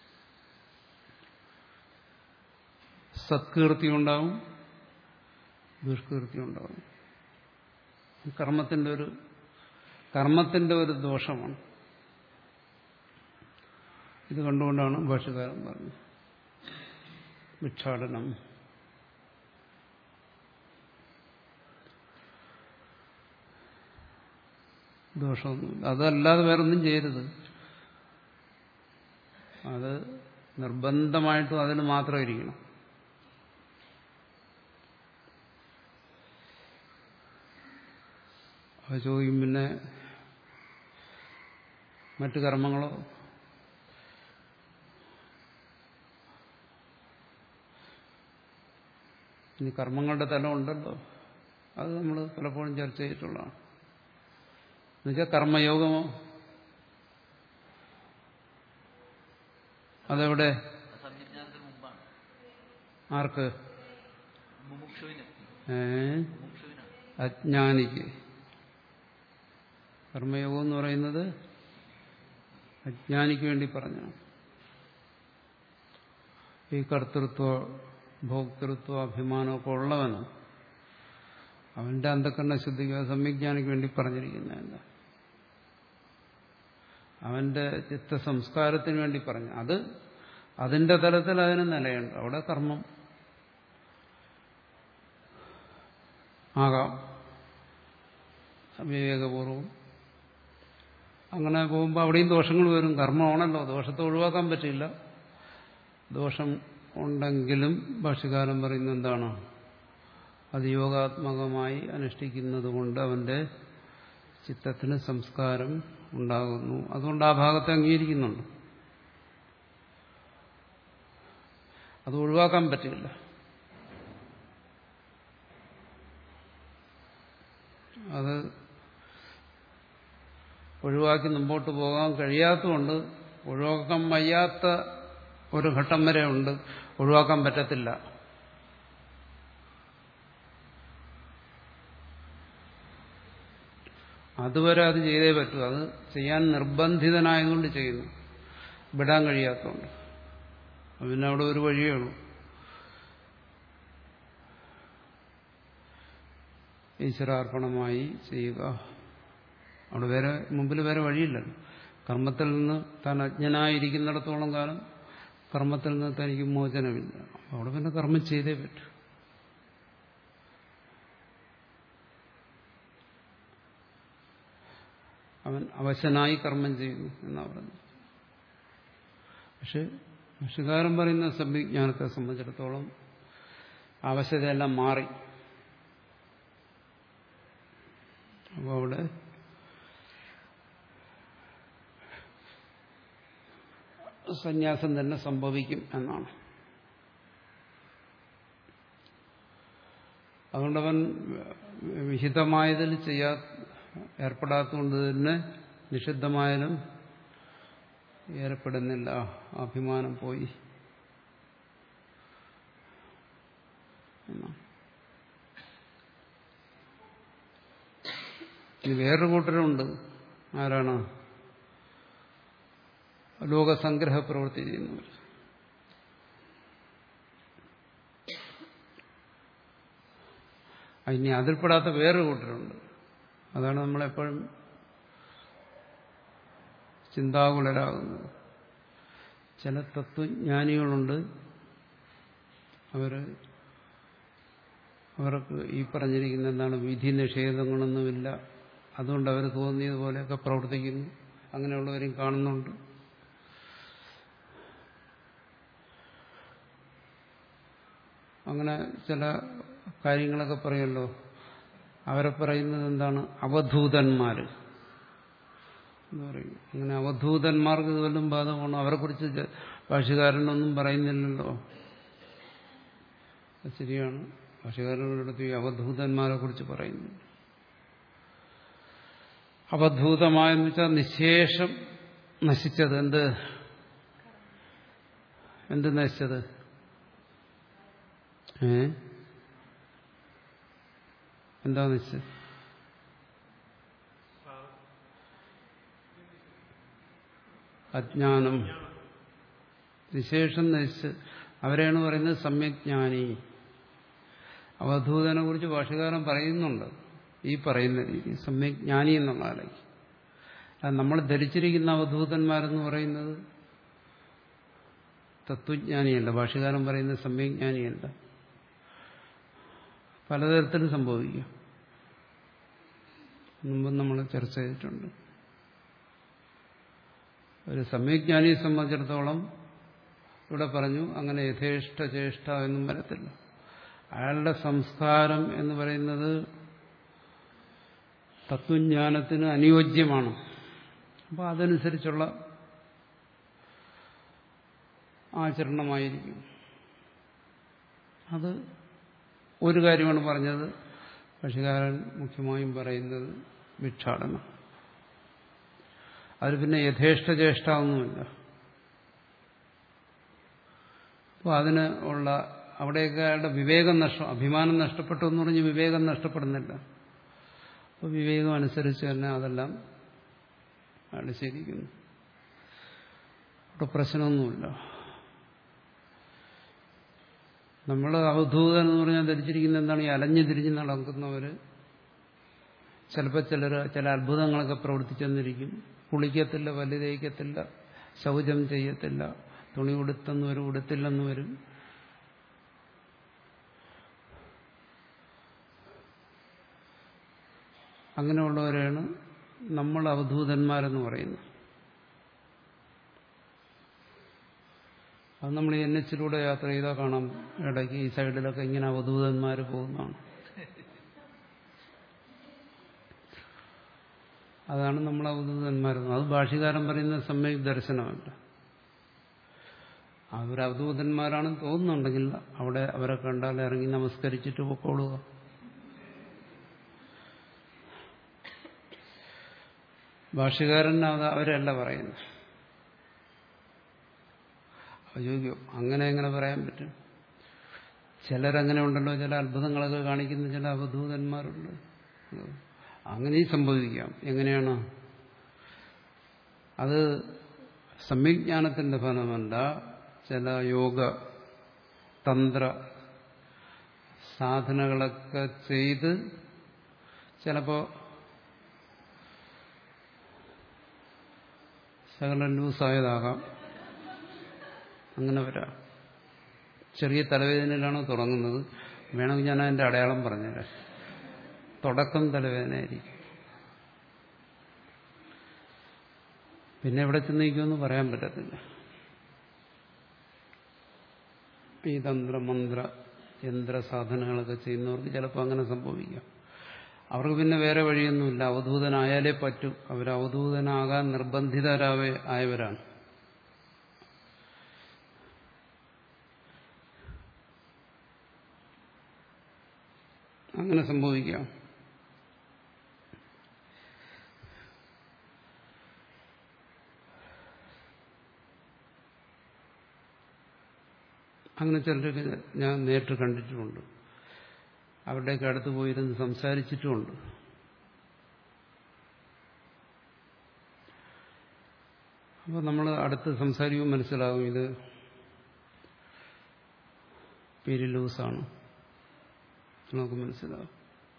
സത്കീർത്തി ഉണ്ടാവും, ദുഷ്കീർത്തി ഉണ്ടാവും. കർമ്മത്തിന്റെ ഒരു കർമ്മത്തിന്റെ ഒരു ദോഷമാണ്. ഇത് കണ്ടുകൊണ്ടാണ് ഭാഷ്യകാരൻ പറഞ്ഞത് ഭിക്ഷാടനം. ദോഷമൊന്നുമില്ല. അതല്ലാതെ വേറൊന്നും ചെയ്യരുത്. അത് നിർബന്ധമായിട്ടും അതിന് മാത്രം ഇരിക്കണം. അത് ചോദിക്കും, പിന്നെ മറ്റു കർമ്മങ്ങളോ? ഇനി കർമ്മങ്ങളുടെ തലം ഉണ്ടല്ലോ, അത് നമ്മൾ പലപ്പോഴും ചർച്ച ചെയ്തിട്ടുള്ളതാണ്. എന്നുവെച്ചാൽ കർമ്മയോഗമോ? അതെവിടെ? ആർക്ക്? ഏ അജ്ഞാനിക്ക്. കർമ്മയോഗം എന്ന് പറയുന്നത് അജ്ഞാനിക്ക് വേണ്ടി പറഞ്ഞു. ഈ കർത്തൃത്വ ഭോക്തൃത്വ അഭിമാനമൊക്കെ ഉള്ളവന് അവന്റെ അന്ധക്കരണ ശുദ്ധിക്ക് സമ്യജ്ഞാനിക്ക് വേണ്ടി പറഞ്ഞിരിക്കുന്നതല്ല. അവന്റെ ചിത്തസംസ്കാരത്തിന് വേണ്ടി പറഞ്ഞു. അത് അതിന്റെ തലത്തിൽ അതിന് നിലയുണ്ട്. അവിടെ കർമ്മം ആകാം വിവേകപൂർവം. അങ്ങനെ പോകുമ്പോൾ അവിടെയും ദോഷങ്ങൾ വരും. കർമ്മമാണല്ലോ, ദോഷത്തെ ഒഴിവാക്കാൻ പറ്റില്ല. ദോഷം ഉണ്ടെങ്കിലും ഭാഷ്യകാരൻ പറയുന്നത് എന്താണ്? അത് യോഗാത്മകമായി അനുഷ്ഠിക്കുന്നത് കൊണ്ട് അവന്റെ ചിത്തത്തിന് സംസ്കാരം ഉണ്ടാകുന്നു. അതുകൊണ്ട് ആ ഭാഗത്തെ അംഗീകരിക്കുന്നുണ്ട്. അത് ഒഴിവാക്കാൻ പറ്റില്ല. അത് ഒഴിവാക്കി മുമ്പോട്ട് പോകാൻ കഴിയാത്തതുകൊണ്ട്, ഒഴിവാക്കാൻ വയ്യാത്ത ഒരു ഘട്ടം വരെ ഉണ്ട്, ഒഴിവാക്കാൻ പറ്റത്തില്ല. അതുവരെ അത് ചെയ്തേ പറ്റൂ. അത് ചെയ്യാൻ നിർബന്ധിതനായതുകൊണ്ട് ചെയ്യുന്നു, വിടാൻ കഴിയാത്തതുകൊണ്ട്. പിന്നെ അവിടെ ഒരു വഴിയേ ഉള്ളൂ, ഈശ്വരാർപ്പണമായി ചെയ്യുക. അവിടെ വേറെ മുമ്പിൽ വേറെ വഴിയില്ലല്ലോ. കർമ്മത്തിൽ നിന്ന് താൻ അജ്ഞനായിരിക്കുന്നിടത്തോളം കാലം കർമ്മത്തിൽ നിന്ന് തനിക്ക് മോചനമില്ല. അവിടെ പിന്നെ കർമ്മം ചെയ്തേ പറ്റൂ. അവൻ അവശനായി കർമ്മം ചെയ്യുന്നു എന്നാ പറഞ്ഞു. പക്ഷെ ഭാഷ്യകാരൻ പറയുന്ന സമ്യജ്ഞാനത്തെ സംബന്ധിച്ചിടത്തോളം അവശതയെല്ലാം മാറി. അപ്പോൾ അവിടെ സന്യാസം തന്നെ സംഭവിക്കും എന്നാണ്. അതുകൊണ്ടവൻ വിഹിതമായതിൽ ചെയ്യാ ഏർപ്പെടാത്തതുകൊണ്ട് തന്നെ നിഷിദ്ധമായാലും ഏർപ്പെടുന്നില്ല. അഭിമാനം പോയി. ഇനി വേറൊരു കൂട്ടരുണ്ട്. ആരാണ്? ലോകസംഗ്രഹ പ്രവൃത്തി ചെയ്യുന്നവർ. ഇനി അതിൽപ്പെടാത്ത വേറൊരു കൂട്ടരുണ്ട്. അതാണ് നമ്മളെപ്പോഴും ചിന്താകുലരാകുന്നത്. ചില തത്വജ്ഞാനികളുണ്ട്, അവര് അവർക്ക് ഈ പറഞ്ഞിരിക്കുന്ന എന്താണ് വിധി നിഷേധങ്ങളൊന്നുമില്ല, അതുകൊണ്ട് അവർ തോന്നിയതുപോലെയൊക്കെ പ്രവർത്തിക്കുന്നു. അങ്ങനെയുള്ളവരെയും കാണുന്നുണ്ട്. അങ്ങനെ ചില കാര്യങ്ങളൊക്കെ പറയുമല്ലോ. അവരെ പറയുന്നത് എന്താണ്? അവധൂതന്മാർ എന്ന് പറയും. അങ്ങനെ അവധൂതന്മാർക്ക് ഇത് വല്ലതും ബാധകമാണ്? അവരെക്കുറിച്ച് ഭാഷ്യകാരനൊന്നും പറയുന്നില്ലല്ലോ. ശരിയാണ്, ഭാഷ്യകാരനോടത്ത് ഈ അവധൂതന്മാരെ കുറിച്ച് പറയുന്നു. അവധൂതമായെന്ന് വെച്ചാൽ നിശേഷം നശിച്ചത്. എന്ത് എന്ത് നശിച്ചത്? ഏ എന്താ നശിച്ചത്? അജ്ഞാനം. വിശേഷം നശിച്ച് അവരെയാണ് പറയുന്നത് സമ്യജ്ഞാനി. അവധൂതനെ കുറിച്ച് ഭാഷ്യകാരൻ പറയുന്നുണ്ട് ഈ പറയുന്ന രീതി, സമ്യജ്ഞാനി എന്നുള്ള ആളേക്ക്. നമ്മൾ ധരിച്ചിരിക്കുന്ന അവധൂതന്മാരെന്ന് പറയുന്നത് തത്വജ്ഞാനിയല്ല. ഭാഷ്യകാരൻ പറയുന്നത് സമ്യജ്ഞാനിയല്ല. പലതരത്തിലും സംഭവിക്കും. മുമ്പ് നമ്മൾ ചർച്ച ചെയ്തിട്ടുണ്ട്. ഒരു സമ്യജ്ഞാനിയെ സംബന്ധിച്ചിടത്തോളം ഇവിടെ പറഞ്ഞു അങ്ങനെ യഥേഷ്ട ചേഷ്ട എന്നും വരത്തില്ല. അയാളുടെ സംസ്കാരം എന്ന് പറയുന്നത് തത്വജ്ഞാനത്തിന് അനുയോജ്യമാണ്. അപ്പോൾ അതനുസരിച്ചുള്ള ആചരണമായിരിക്കും. അത് ഒരു കാര്യമാണ് പറഞ്ഞത്. ഭാഷ്യകാരൻ മുഖ്യമായും പറയുന്നത് ഭിക്ഷാടനം. അതിൽ പിന്നെ യഥേഷ്ട ചേഷ്ട ഒന്നുമില്ല. അപ്പോൾ അതിന് ഉള്ള അവിടെയൊക്കെ അയാളുടെ വിവേകം നഷ്ടം, അഭിമാനം നഷ്ടപ്പെട്ടു എന്ന് പറഞ്ഞ് വിവേകം നഷ്ടപ്പെടുന്നില്ല. അപ്പോൾ വിവേകം അനുസരിച്ച് തന്നെ അതെല്ലാം അയാൾ ശരിക്കുന്നു. അവിടെ പ്രശ്നമൊന്നുമില്ല. നമ്മൾ അവധൂതൻ എന്ന് പറഞ്ഞാൽ ധരിച്ചിരിക്കുന്നത് എന്താണ്? ഈ അലഞ്ഞു തിരിഞ്ഞ് നടക്കുന്നവർ ചിലപ്പോൾ ചിലർ ചില അത്ഭുതങ്ങളൊക്കെ പ്രവർത്തിച്ചെന്നിരിക്കും. കുളിക്കത്തില്ല, പല്ല് തേക്കത്തില്ല, ശൗചം ചെയ്യത്തില്ല, തുണി ഉടുത്തെന്ന് വരും, ഉടുത്തില്ലെന്ന് വരും. അങ്ങനെയുള്ളവരെയാണ് നമ്മൾ അവധൂതന്മാരെന്ന് പറയുന്നത്. അത് നമ്മൾ എൻ എച്ചിലൂടെ യാത്ര ചെയ്താൽ കാണാം, ഇടയ്ക്ക് ഈ സൈഡിലൊക്കെ ഇങ്ങനെ അവധൂതന്മാർ പോകുന്നതാണ്. അതാണ് നമ്മൾ അവധൂതന്മാരെന്ന്. അത് ഭാഷ്യകാരൻ പറയുന്ന സമ്യക് ദർശനമല്ല. അവർ അവധൂതന്മാരാണെന്ന് തോന്നുന്നുണ്ടെങ്കിൽ അവിടെ അവരെ കണ്ടാൽ ഇറങ്ങി നമസ്കരിച്ചിട്ട് പൊക്കോളുക. ഭാഷ്യകാരൻ അവരല്ല പറയുന്നത്. അയ്യോ, അങ്ങനെ എങ്ങനെ പറയാൻ പറ്റും? ചിലരങ്ങനെ ഉണ്ടല്ലോ, ചില അത്ഭുതങ്ങളൊക്കെ കാണിക്കുന്ന ചില അവധൂതന്മാരുണ്ട്. അങ്ങനെയും സംഭവിക്കാം. എങ്ങനെയാണ്? അത് സംവിജ്ഞാനത്തിന്റെ ഫലമല്ല. ചില യോഗ തന്ത്ര സാധനകളൊക്കെ ചെയ്ത് ചിലപ്പോ ശകലം ലൂസായതാകാം. അങ്ങനെ വരാം. ചെറിയ തലവേദനയിലാണോ തുടങ്ങുന്നത്? വേണമെങ്കിൽ ഞാൻ അതിന്റെ അടയാളം പറഞ്ഞുതരാം. തുടക്കം തലവേദനയായിരിക്കും, പിന്നെ എവിടെ ചെന്നിരിക്കുമെന്ന് പറയാൻ പറ്റത്തില്ല. ഈ തന്ത്രമന്ത്ര യന്ത്ര സാധനങ്ങളൊക്കെ ചെയ്യുന്നവർക്ക് ചിലപ്പോൾ അങ്ങനെ സംഭവിക്കാം. അവർക്ക് പിന്നെ വേറെ വഴിയൊന്നുമില്ല, അവധൂതനായാലേ പറ്റൂ. അവർ അവധൂതനാകാൻ നിർബന്ധിതരാവേ ആയവരാണ്. അങ്ങനെ സംഭവിക്കാം. അങ്ങനെ ചിലരൊക്കെ ഞാൻ നേരിട്ട് കണ്ടിട്ടുമുണ്ട്. അവരുടെയൊക്കെ അടുത്ത് പോയിരുന്ന് സംസാരിച്ചിട്ടുമുണ്ട്. അപ്പോൾ നമ്മൾ അടുത്ത് സംസാരിക്കുമ്പോൾ മനസ്സിലാകും ഇത് പീരി ലൂസാണ്. നമുക്ക് മനസ്സിലാകും.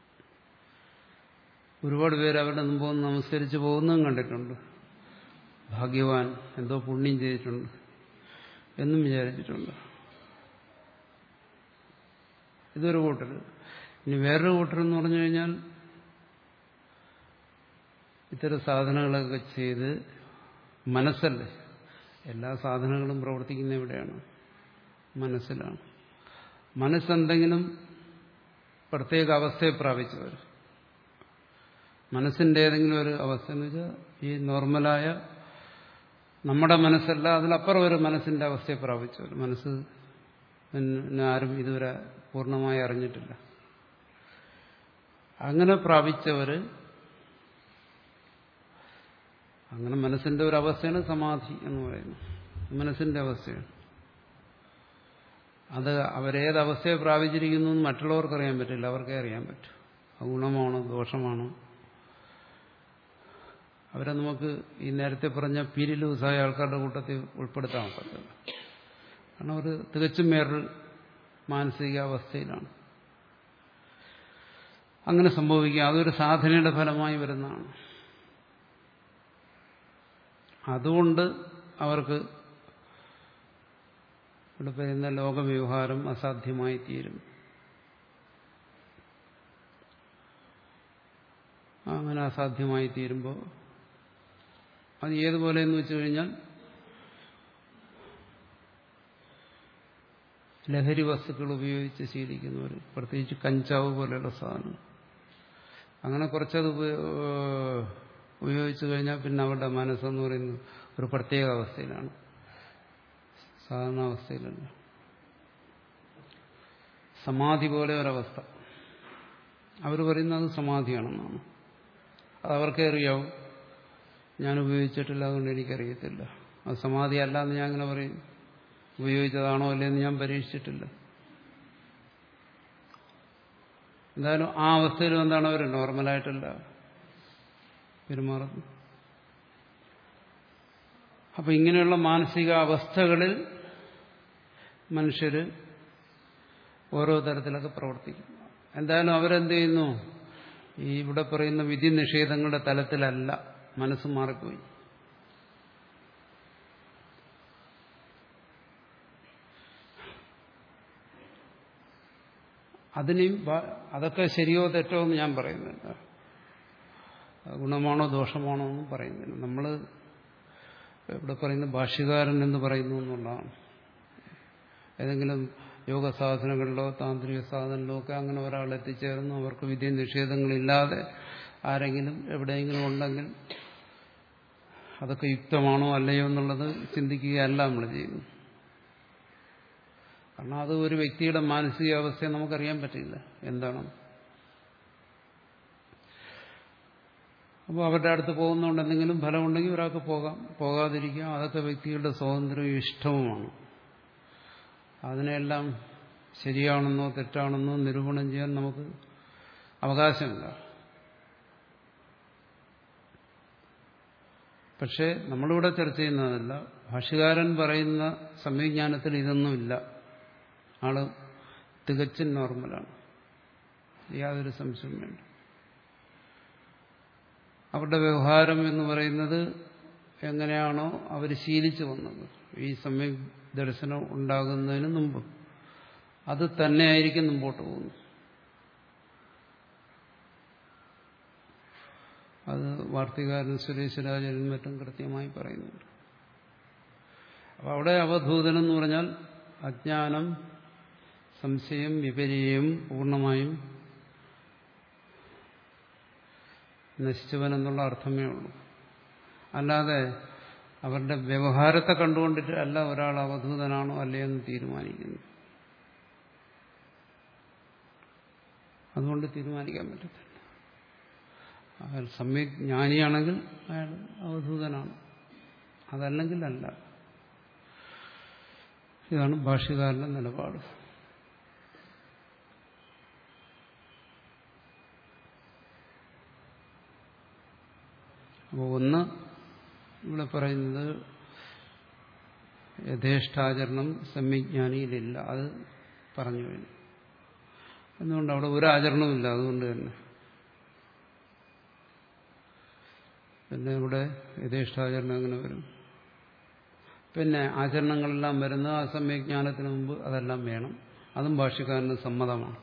ഒരുപാട് പേര് അവരുടെ മുമ്പ് വന്ന് നമസ്കരിച്ച് പോകുന്നതും കണ്ടിട്ടുണ്ട്. ഭാഗ്യവാൻ, എന്തോ പുണ്യം ചെയ്തിട്ടുണ്ട് എന്നും വിചാരിച്ചിട്ടുണ്ട്. ഇതൊരു കൂട്ടർ. ഇനി വേറൊരു കൂട്ടർ എന്ന് പറഞ്ഞു കഴിഞ്ഞാൽ ഇത്തരം സാധനങ്ങളൊക്കെ ചെയ്ത് മനസ്സല്ലേ, എല്ലാ സാധനങ്ങളും പ്രവർത്തിക്കുന്ന എവിടെയാണ്? മനസ്സിലാണ്. മനസ്സെന്തെങ്കിലും പ്രത്യേക അവസ്ഥയെ പ്രാപിച്ചവർ, മനസ്സിന്റെ ഏതെങ്കിലും ഒരു അവസ്ഥ എന്ന് വെച്ചാൽ ഈ നോർമലായ നമ്മുടെ മനസ്സല്ല, അതിലപ്പുറം ഒരു മനസ്സിന്റെ അവസ്ഥയെ പ്രാപിച്ചവർ. മനസ്സ് ആരും ഇതുവരെ പൂർണ്ണമായി അറിഞ്ഞിട്ടില്ല. അങ്ങനെ പ്രാപിച്ചവര്, അങ്ങനെ മനസ്സിന്റെ ഒരു അവസ്ഥയാണ് സമാധി എന്ന് പറയുന്നത്. മനസ്സിന്റെ അവസ്ഥയാണ് അത്. അവരേതവസ്ഥയെ പ്രാപിച്ചിരിക്കുന്നു എന്ന് മറ്റുള്ളവർക്കറിയാൻ പറ്റില്ല, അവർക്കേ അറിയാൻ പറ്റും. അത് ഗുണമാണോ ദോഷമാണോ അവരെ നമുക്ക് ഈ നേരത്തെ പറഞ്ഞ പിരിലൂസായ ആൾക്കാരുടെ കൂട്ടത്തിൽ ഉൾപ്പെടുത്താൻ പറ്റില്ല. കാരണം അവർ തികച്ചും വേറൊരു മാനസികാവസ്ഥയിലാണ്. അങ്ങനെ സംഭവിക്കുക, അതൊരു സാധനയുടെ ഫലമായി വരുന്നതാണ്. അതുകൊണ്ട് അവർക്ക് ഇവിടെ പറയുന്ന ലോകവ്യവഹാരം അസാധ്യമായി തീരും. അങ്ങനെ അസാധ്യമായി തീരുമ്പോൾ അത് ഏതുപോലെ എന്ന് വെച്ചു കഴിഞ്ഞാൽ ലഹരി വസ്തുക്കൾ ഉപയോഗിച്ച് ശീലിക്കുന്നവർ, പ്രത്യേകിച്ച് കഞ്ചാവ് പോലെയുള്ള സാധനം, അങ്ങനെ കുറച്ചത് ഉപയോഗിച്ചു കഴിഞ്ഞാൽ പിന്നെ അവരുടെ മനസ്സെന്ന് പറയുന്നത് ഒരു പ്രത്യേക അവസ്ഥയിലാണ്, സാധാരണ അവസ്ഥയിലല്ല. സമാധി പോലെ ഒരവസ്ഥ. അവർ പറയുന്നത് അത് സമാധിയാണെന്നാണ്. അതവർക്കേ അറിയാവും. ഞാൻ ഉപയോഗിച്ചിട്ടില്ല, അതുകൊണ്ട് എനിക്കറിയത്തില്ല. അത് സമാധി അല്ല എന്ന് ഞാൻ അങ്ങനെ പറയും. ഉപയോഗിച്ചതാണോ അല്ലേന്ന് ഞാൻ പരീക്ഷിച്ചിട്ടില്ല. എന്തായാലും ആ അവസ്ഥയിൽ എന്താണ് അവർ നോർമലായിട്ടല്ല പെരുമാറുന്നു. അപ്പൊ ഇങ്ങനെയുള്ള മാനസിക അവസ്ഥകളിൽ മനുഷ്യര് ഓരോ തരത്തിലൊക്കെ പ്രവർത്തിക്കും. എന്തായാലും അവരെന്ത് ചെയ്യുന്നു? ഈ ഇവിടെ പറയുന്ന വിധി നിഷേധങ്ങളുടെ തലത്തിലല്ല, മനസ്സ് മാറിപ്പോയി. അതിനെയും അതൊക്കെ ശരിയോ തെറ്റോ എന്ന് ഞാൻ പറയുന്നില്ല, ഗുണമാണോ ദോഷമാണോ എന്നും പറയുന്നില്ല. നമ്മൾ ഇവിടെ പറയുന്ന ഭാഷ്യകാരൻ എന്ന് പറയുന്നു എന്നുള്ളതാണ്. ഏതെങ്കിലും യോഗ സാധനങ്ങളിലോ താന്ത്രിക സാധനങ്ങളിലോ ഒക്കെ അങ്ങനെ ഒരാൾ എത്തിച്ചേർന്നു അവർക്ക് വിധി നിഷേധങ്ങളില്ലാതെ ആരെങ്കിലും എവിടെയെങ്കിലും ഉണ്ടെങ്കിൽ അതൊക്കെ യുക്തമാണോ അല്ലയോ എന്നുള്ളത് ചിന്തിക്കുകയല്ല നമ്മൾ ചെയ്യുന്നു. കാരണം അത് ഒരു വ്യക്തിയുടെ മാനസികാവസ്ഥയെ നമുക്കറിയാൻ പറ്റില്ല എന്താണ്. അപ്പോൾ അവരുടെ അടുത്ത് പോകുന്നതുകൊണ്ട് എന്തെങ്കിലും ഫലമുണ്ടെങ്കിൽ ഒരാൾക്ക് പോകാം, പോകാതിരിക്കാം. അതൊക്കെ വ്യക്തികളുടെ സ്വാതന്ത്ര്യവും ഇഷ്ടവുമാണ്. അതിനെല്ലാം ശരിയാണെന്നോ തെറ്റാണെന്നോ നിരൂപണം ചെയ്യാൻ നമുക്ക് അവകാശമില്ല. പക്ഷേ നമ്മളിവിടെ ചർച്ച ചെയ്യുന്നതല്ല. ഭാഷ്യകാരൻ പറയുന്ന സംവിജ്ഞാനത്തിൽ ഇതൊന്നുമില്ല. ആള് തികച്ചും നോർമലാണ്, യാതൊരു സംശയവും വേണ്ട. അവരുടെ വ്യവഹാരം എന്ന് പറയുന്നത് എങ്ങനെയാണോ അവർ ശീലിച്ചു വന്നത് ഈ സമ്യക് ദർശനം ഉണ്ടാകുന്നതിന് മുമ്പ് അത് തന്നെയായിരിക്കും മുമ്പോട്ട് പോകുന്നത്. അത് വാർത്തികാരൻ സുരേശ്വരാചാര്യനും മറ്റും കൃത്യമായി പറയുന്നുണ്ട്. അപ്പം അവിടെ അവധൂതനം എന്ന് പറഞ്ഞാൽ അജ്ഞാനം, സംശയം, വിപര്യം പൂർണ്ണമായും നശിച്ചവനെന്നുള്ള അർത്ഥമേ ഉള്ളൂ. അല്ലാതെ അവരുടെ വ്യവഹാരത്തെ കണ്ടുകൊണ്ടിട്ട് അല്ല ഒരാൾ അവധൂതനാണോ അല്ലയെന്ന് തീരുമാനിക്കുന്നു. അതുകൊണ്ട് തീരുമാനിക്കാൻ പറ്റത്തില്ല. അയാൾ സമ്യക് ജ്ഞാനിയാണെങ്കിൽ അയാൾ അവധൂതനാണ്, അതല്ലെങ്കിൽ അല്ല. ഇതാണ് ഭാഷ്യകാരന്റെ നിലപാട്. അപ്പോൾ ഒന്ന് ഇവിടെ പറയുന്നത് യഥേഷ്ടാചരണം സമ്യജ്ഞാനിയിലില്ല, അത് പറഞ്ഞു കഴിഞ്ഞു. എന്തുകൊണ്ട് അവിടെ ഒരു ആചരണവുമില്ല, അതുകൊണ്ട് തന്നെ. പിന്നെ ഇവിടെ യഥേഷ്ടാചരണം എങ്ങനെ വരും? പിന്നെ ആചരണങ്ങളെല്ലാം വരുന്നത് ആ സമ്യജ്ഞാനത്തിന് മുമ്പ് അതെല്ലാം വേണം. അതും ഭാഷ്യക്കാരന് സമ്മതമാണ്.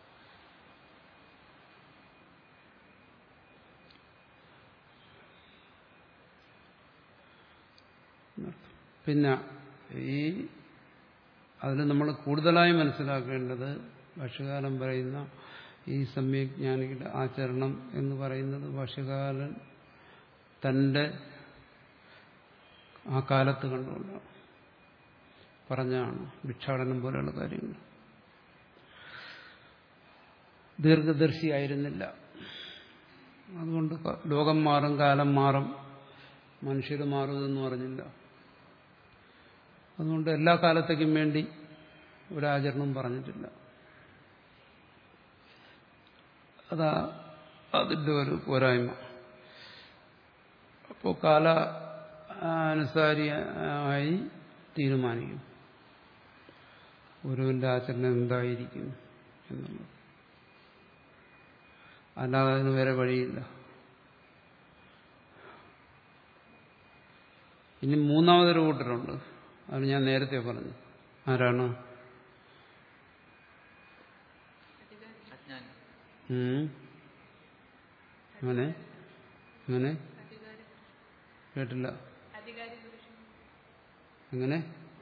പിന്നെ ഈ അതിൽ നമ്മൾ കൂടുതലായി മനസ്സിലാക്കേണ്ടത് ഭാഷ്യകാരൻ പറയുന്ന ഈ സമ്യജ്ഞാനിയുടെ ആചരണം എന്ന് പറയുന്നത് ഭാഷ്യകാരൻ തന്റെ ആ കാലത്ത് കണ്ടുകൊണ്ടാണ് പറഞ്ഞാണ്. ഭിക്ഷാടനം പോലെയുള്ള കാര്യങ്ങൾ. ദീർഘദർശിയായിരുന്നില്ല. അതുകൊണ്ട് ലോകം മാറും, കാലം മാറും, മനുഷ്യർ മാറുമെന്ന് പറഞ്ഞില്ല. അതുകൊണ്ട് എല്ലാ കാലത്തേക്കും വേണ്ടി ഒരാചരണവും പറഞ്ഞിട്ടില്ല. അതാ അതിൻ്റെ ഒരു പോരായ്മ. അപ്പോൾ കാല അനുസാരിയായി തീരുമാനിക്കും ഗുരുവിന്റെ ആചരണം എന്തായിരിക്കും എന്നുള്ളത്. അല്ലാതെ അതിന് വേറെ വഴിയില്ല. ഇനി മൂന്നാമതൊരു കൂട്ടരുണ്ട്. അത് ഞാൻ നേരത്തെ പറഞ്ഞു. ആരാണ്? അങ്ങനെ അങ്ങനെ കേട്ടില്ല. എങ്ങനെ?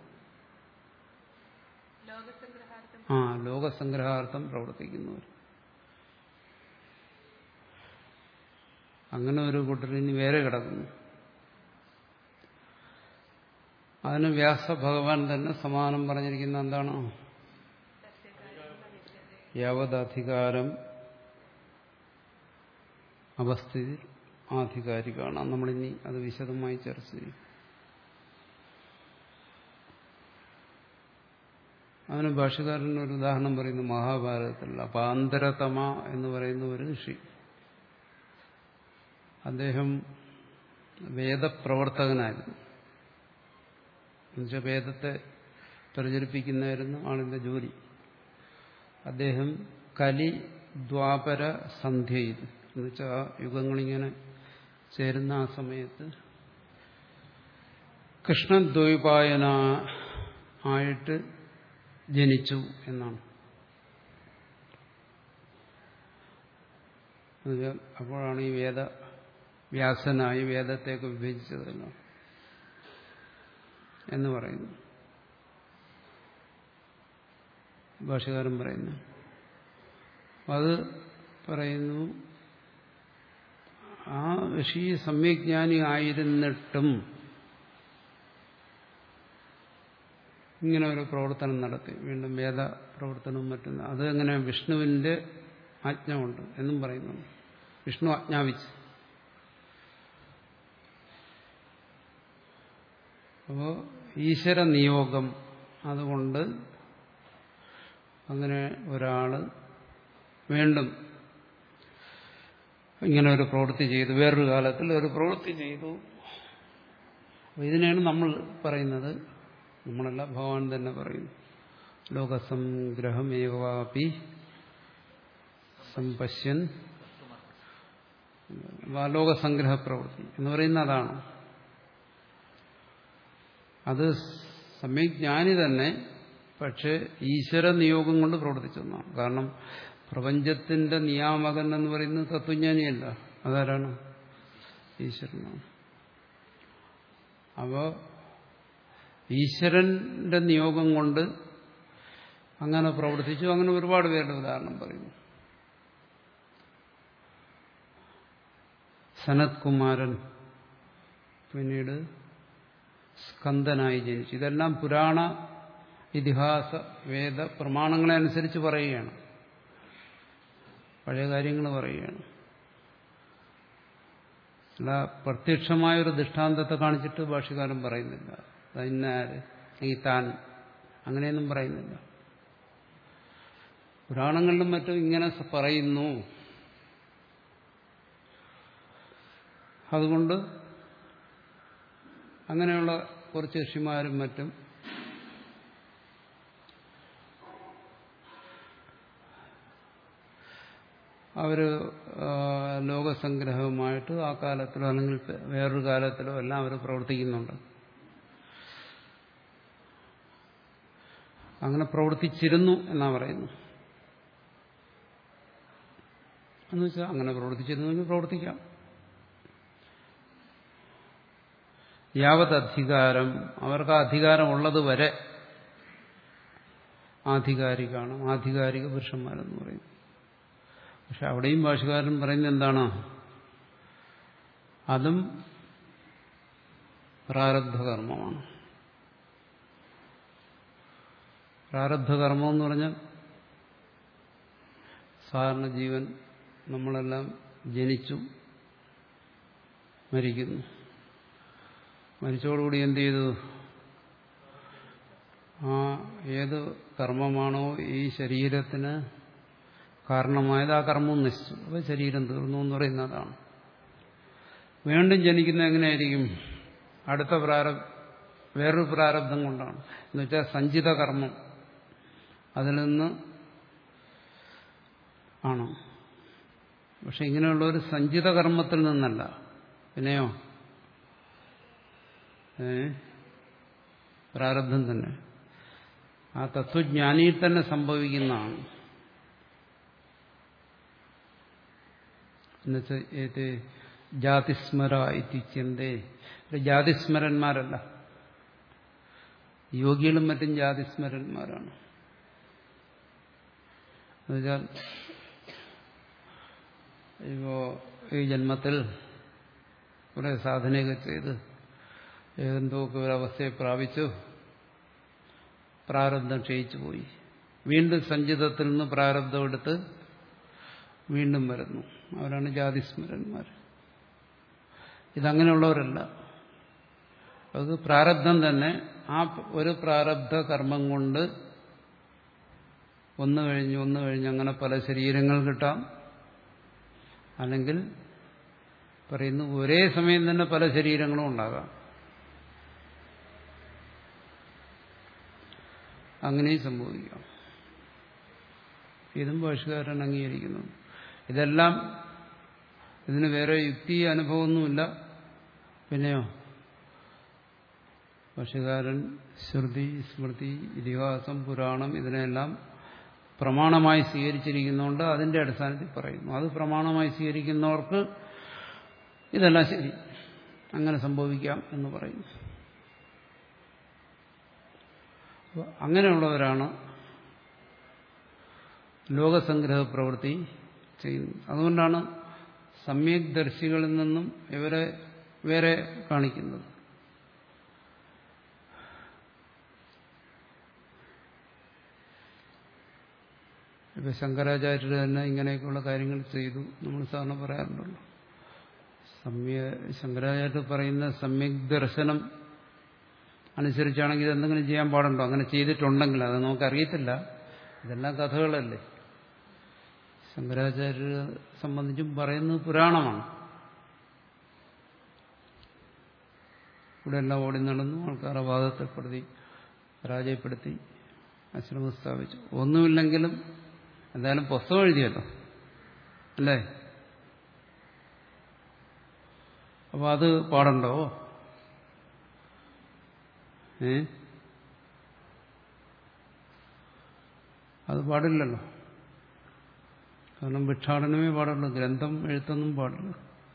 ആ ലോകസംഗ്രഹാർത്ഥം പ്രവർത്തിക്കുന്നവർ. അങ്ങനെ ഒരു കൂട്ടർ ഇനി വേറെ കിടക്കുന്നു. അതിന് വ്യാസഭഗവാൻ തന്നെ സമാനം പറഞ്ഞിരിക്കുന്ന എന്താണ്? യാവതധികാരം അവസ്ഥിതി ആധികാരികാണ്. നമ്മളിനി അത് വിശദമായി ചർച്ച ചെയ്യും. അതിന് ഭാഷ്യകാരൻ ഒരു ഉദാഹരണം പറയുന്നു മഹാഭാരതത്തിൽ. അപാന്തരതമ എന്ന് പറയുന്ന ഒരു ഋഷി, അദ്ദേഹം വേദപ്രവർത്തകനായിരുന്നു. എന്നുവെച്ചാൽ വേദത്തെ പ്രചരിപ്പിക്കുന്നതായിരുന്നു ആളിന്റെ ജോലി. അദ്ദേഹം കലി ദ്വാപര സന്ധ്യയിൽ എന്നുവെച്ചാൽ ആ യുഗങ്ങളിങ്ങനെ ചേരുന്ന ആ സമയത്ത് കൃഷ്ണദ്വൈപായന ആയിട്ട് ജനിച്ചു എന്നാണ്. അപ്പോഴാണ് ഈ വേദ വ്യാസനായി വേദത്തെയൊക്കെ വിഭജിച്ചതെല്ലാം എന്ന് പറയുന്നു. ഭാഷ്യകാരൻ പറയുന്നു. അത് പറയുന്നു, ആ ഋഷി സമ്യജ്ഞാനി ആയിരുന്നിട്ടും ഇങ്ങനെ ഒരു പ്രവർത്തനം നടത്തി, വീണ്ടും വേദ പ്രവർത്തനവും മറ്റും. അത് എങ്ങനെ വിഷ്ണുവിന്റെ ആജ്ഞ ഉണ്ട് എന്നും പറയുന്നുണ്ട്. വിഷ്ണു ആജ്ഞാപിച്ച്. അപ്പോ ഈശ്വര നിയോഗം, അതുകൊണ്ട് അങ്ങനെ ഒരാള് വീണ്ടും ഇങ്ങനെ ഒരു പ്രവൃത്തി ചെയ്തു, വേറൊരു കാലത്തിൽ ഒരു പ്രവൃത്തി ചെയ്തു. ഇതിനെയാണ് നമ്മൾ പറയുന്നത്, നമ്മളല്ല ഭഗവാൻ തന്നെ പറയുന്നു, ലോകസംഗ്രഹമേവാപി സമ്പശ്യൻ. ലോകസംഗ്രഹ പ്രവൃത്തി എന്ന് പറയുന്ന അതാണ്. അത് സമ്യജ്ഞാനി തന്നെ, പക്ഷെ ഈശ്വര നിയോഗം കൊണ്ട് പ്രവർത്തിച്ചെന്നാണ്. കാരണം പ്രപഞ്ചത്തിന്റെ നിയാമകൻ എന്ന് പറയുന്നത് തത്വജ്ഞാനിയല്ല, അതാരാണ്? ഈശ്വരനാണ്. അപ്പോ ഈശ്വരന്റെ നിയോഗം കൊണ്ട് അങ്ങനെ പ്രവർത്തിച്ചു. അങ്ങനെ ഒരുപാട് പേരുടെ ഉദാഹരണം പറയുന്നു. സനത് കുമാരൻ പിന്നീട് സ്കന്ദനായി ജനിച്ചു. ഇതെല്ലാം പുരാണ ഇതിഹാസ വേദ പ്രമാണങ്ങളെ അനുസരിച്ച് പറയുകയാണ്, പഴയ കാര്യങ്ങൾ പറയുകയാണ്. അല്ല പ്രത്യക്ഷമായൊരു ദൃഷ്ടാന്തത്തെ കാണിച്ചിട്ട് ഭാഷ്യകാരൻ പറയുന്നില്ല, ഇന്നാര് ഈ താൻ അങ്ങനെയൊന്നും പറയുന്നില്ല. പുരാണങ്ങളിലും മറ്റും ഇങ്ങനെ പറയുന്നു. അതുകൊണ്ട് അങ്ങനെയുള്ള കുറച്ച് ഋഷിമാരും മറ്റും അവർ ലോകസംഗ്രഹമായിട്ട് ആ കാലത്തിലോ അല്ലെങ്കിൽ വേറൊരു കാലത്തിലോ എല്ലാം അവർ പ്രവർത്തിക്കുന്നുണ്ട്. അങ്ങനെ പ്രവർത്തിച്ചിരുന്നു എന്നാ പറയുന്നു. എന്ന് വെച്ചാൽ അങ്ങനെ പ്രവർത്തിച്ചിരുന്നു, പ്രവർത്തിക്കാം. യാവത് അധികാരം, അവർക്ക് ആ അധികാരം ഉള്ളത് വരെ ആധികാരികാണ്, ആധികാരിക പുരുഷന്മാരെന്ന് പറയും. പക്ഷെ അവിടെയും ഭാഷകാരൻ പറയുന്നത് എന്താണ്? അതും പ്രാരബ്ധകർമ്മമാണ്. പ്രാരബ്ധകർമ്മം എന്ന് പറഞ്ഞാൽ സാധാരണ ജീവൻ നമ്മളെല്ലാം ജനിച്ചു മരിക്കുന്നു. മരിച്ചോടുകൂടി എന്ത് ചെയ്തു? ആ ഏത് കർമ്മമാണോ ഈ ശരീരത്തിന് കാരണമായത് ആ കർമ്മവും നശിച്ചു. അപ്പോൾ ശരീരം തീർന്നു എന്ന് പറയുന്നതാണ്. വീണ്ടും ജനിക്കുന്നത് എങ്ങനെയായിരിക്കും? അടുത്ത പ്രാരബ് വേറൊരു പ്രാരബ്ധം കൊണ്ടാണ്. എന്ന് വെച്ചാൽ സഞ്ചിത കർമ്മം അതിൽ നിന്ന് ആണ്. പക്ഷെ ഇങ്ങനെയുള്ള ഒരു സഞ്ചിത കർമ്മത്തിൽ നിന്നല്ല. പിന്നെയോ ഏ പ്രാരബ്ധം തന്നെ ആ തത്വജ്ഞാനിയിൽ തന്നെ സംഭവിക്കുന്നതാണ്. എന്നുവെച്ചാൽ ഏത് ജാതിസ്മര ഇത്യന്തേ, ജാതിസ്മരന്മാരല്ല, യോഗികളും മറ്റും ജാതിസ്മരന്മാരാണ്. എന്നുവെച്ചാൽ ഇപ്പോ ഈ ജന്മത്തിൽ കുറെ സാധനയൊക്കെ ചെയ്ത് ഏതെന്തൊക്കെ ഒരവസ്ഥയെ പ്രാപിച്ചു, പ്രാരബ്ധം ക്ഷയിച്ചു പോയി, വീണ്ടും സഞ്ചിതത്തിൽ നിന്ന് പ്രാരബ്ധം എടുത്ത് വീണ്ടും വരുന്നു. അവരാണ് ജാതിസ്മരന്മാർ. ഇതങ്ങനെയുള്ളവരല്ല. അത് പ്രാരബ്ധം തന്നെ. ആ ഒരു പ്രാരബ്ധ കർമ്മം കൊണ്ട് ഒന്ന് കഴിഞ്ഞ് ഒന്ന് കഴിഞ്ഞ് അങ്ങനെ പല ശരീരങ്ങൾ കിട്ടാം. അല്ലെങ്കിൽ പറയുന്നു ഒരേ സമയം തന്നെ പല ശരീരങ്ങളും ഉണ്ടാകാം. അങ്ങനെയും സംഭവിക്കാം. ഇതും ഭാഷകാരൻ അംഗീകരിക്കുന്നു. ഇതെല്ലാം ഇതിന് വേറെ യുക്തി അനുഭവമൊന്നുമില്ല. പിന്നെയോ ഭാഷകാരൻ ശ്രുതി, സ്മൃതി, ഇതിഹാസം, പുരാണം ഇതിനെല്ലാം പ്രമാണമായി സ്വീകരിച്ചിരിക്കുന്നതുകൊണ്ട് അതിന്റെ അടിസ്ഥാനത്തിൽ പറയുന്നു. അത് പ്രമാണമായി സ്വീകരിക്കുന്നവർക്ക് ഇതെല്ലാം ശരി, അങ്ങനെ സംഭവിക്കാം എന്ന് പറയുന്നു. അങ്ങനെയുള്ളവരാണ് ലോകസംഗ്രഹ പ്രവൃത്തി ചെയ്യുന്നു. അതുകൊണ്ടാണ് സമ്യക് ദർശികളിൽ നിന്നും ഇവരെ വേറെ കാണിക്കുന്നത്. ഇപ്പൊ ശങ്കരാചാര്യർ തന്നെ ഇങ്ങനെയൊക്കെയുള്ള കാര്യങ്ങൾ ചെയ്തു നമ്മൾ സാധാരണ പറയാറുണ്ടല്ലോ. സമ്യ ശങ്കരാചാര്യർ പറയുന്ന സമ്യക് ദർശനം അനുസരിച്ചാണെങ്കിൽ ഇതെന്തെങ്കിലും ചെയ്യാൻ പാടുണ്ടോ? അങ്ങനെ ചെയ്തിട്ടുണ്ടെങ്കിൽ അത് നമുക്കറിയത്തില്ല. ഇതെല്ലാം കഥകളല്ലേ. ശങ്കരാചാര്യരെ സംബന്ധിച്ചും പറയുന്നത് പുരാണമാണ്. ഇവിടെ എല്ലാം ഓടി നടന്നു, ആൾക്കാരെ വാദത്തെപ്പെടുത്തി പരാജയപ്പെടുത്തി ആശ്രമം സ്ഥാപിച്ചു. ഒന്നുമില്ലെങ്കിലും എന്തായാലും പുസ്തകം എഴുതിയല്ലോ അല്ലേ? അപ്പൊ അത് പാടുണ്ടോ? ഏ അത് പാടില്ലല്ലോ. കാരണം ഭിക്ഷാടനമേ പാടുള്ളൂ, ഗ്രന്ഥം എഴുത്തൊന്നും പാടില്ല.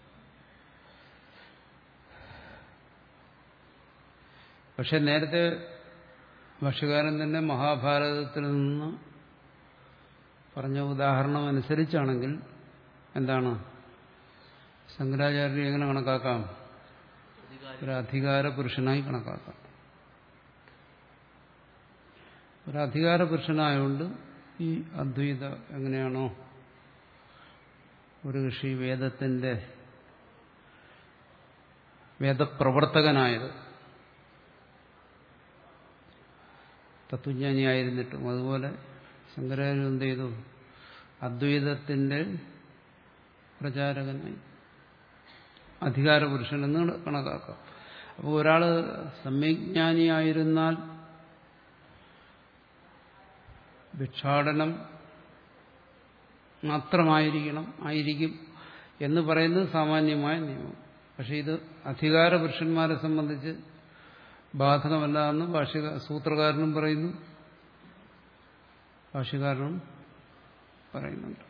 പക്ഷെ നേരത്തെ ഭാഷ്യകാരൻ തന്നെ മഹാഭാരതത്തിൽ നിന്ന് പറഞ്ഞ ഉദാഹരണം അനുസരിച്ചാണെങ്കിൽ എന്താണ് ശങ്കരാചാര്യരെ എങ്ങനെ കണക്കാക്കാം? ഒരു അധികാര പുരുഷനായി കണക്കാക്കാം. ഒരു അധികാര പുരുഷനായതുകൊണ്ട് ഈ അദ്വൈത എങ്ങനെയാണോ ഒരു ഋഷി വേദത്തിന്റെ വേദപ്രവർത്തകനായത്, തത്വജ്ഞാനിയായിരുന്നിട്ടും, അതുപോലെ ശങ്കരാചാര്യൻ എന്ത് ചെയ്തു? അദ്വൈതത്തിന്റെ പ്രചാരകനായി അധികാര പുരുഷൻ എന്ന് കണക്കാക്കാം. അപ്പോൾ ഒരാൾ സമ്യജ്ഞാനിയായിരുന്നാൽ ഭിക്ഷാടനം മാത്രമായിരിക്കണം ആയിരിക്കും എന്ന് പറയുന്നത് സാമാന്യമായ നിയമം. പക്ഷെ ഇത് അധികാര പുരുഷന്മാരെ സംബന്ധിച്ച് ബാധകമല്ല എന്ന് ഭാഷ്യക സൂത്രകാരനും പറയുന്നു, ഭാഷ്യകാരനും പറയുന്നുണ്ട്.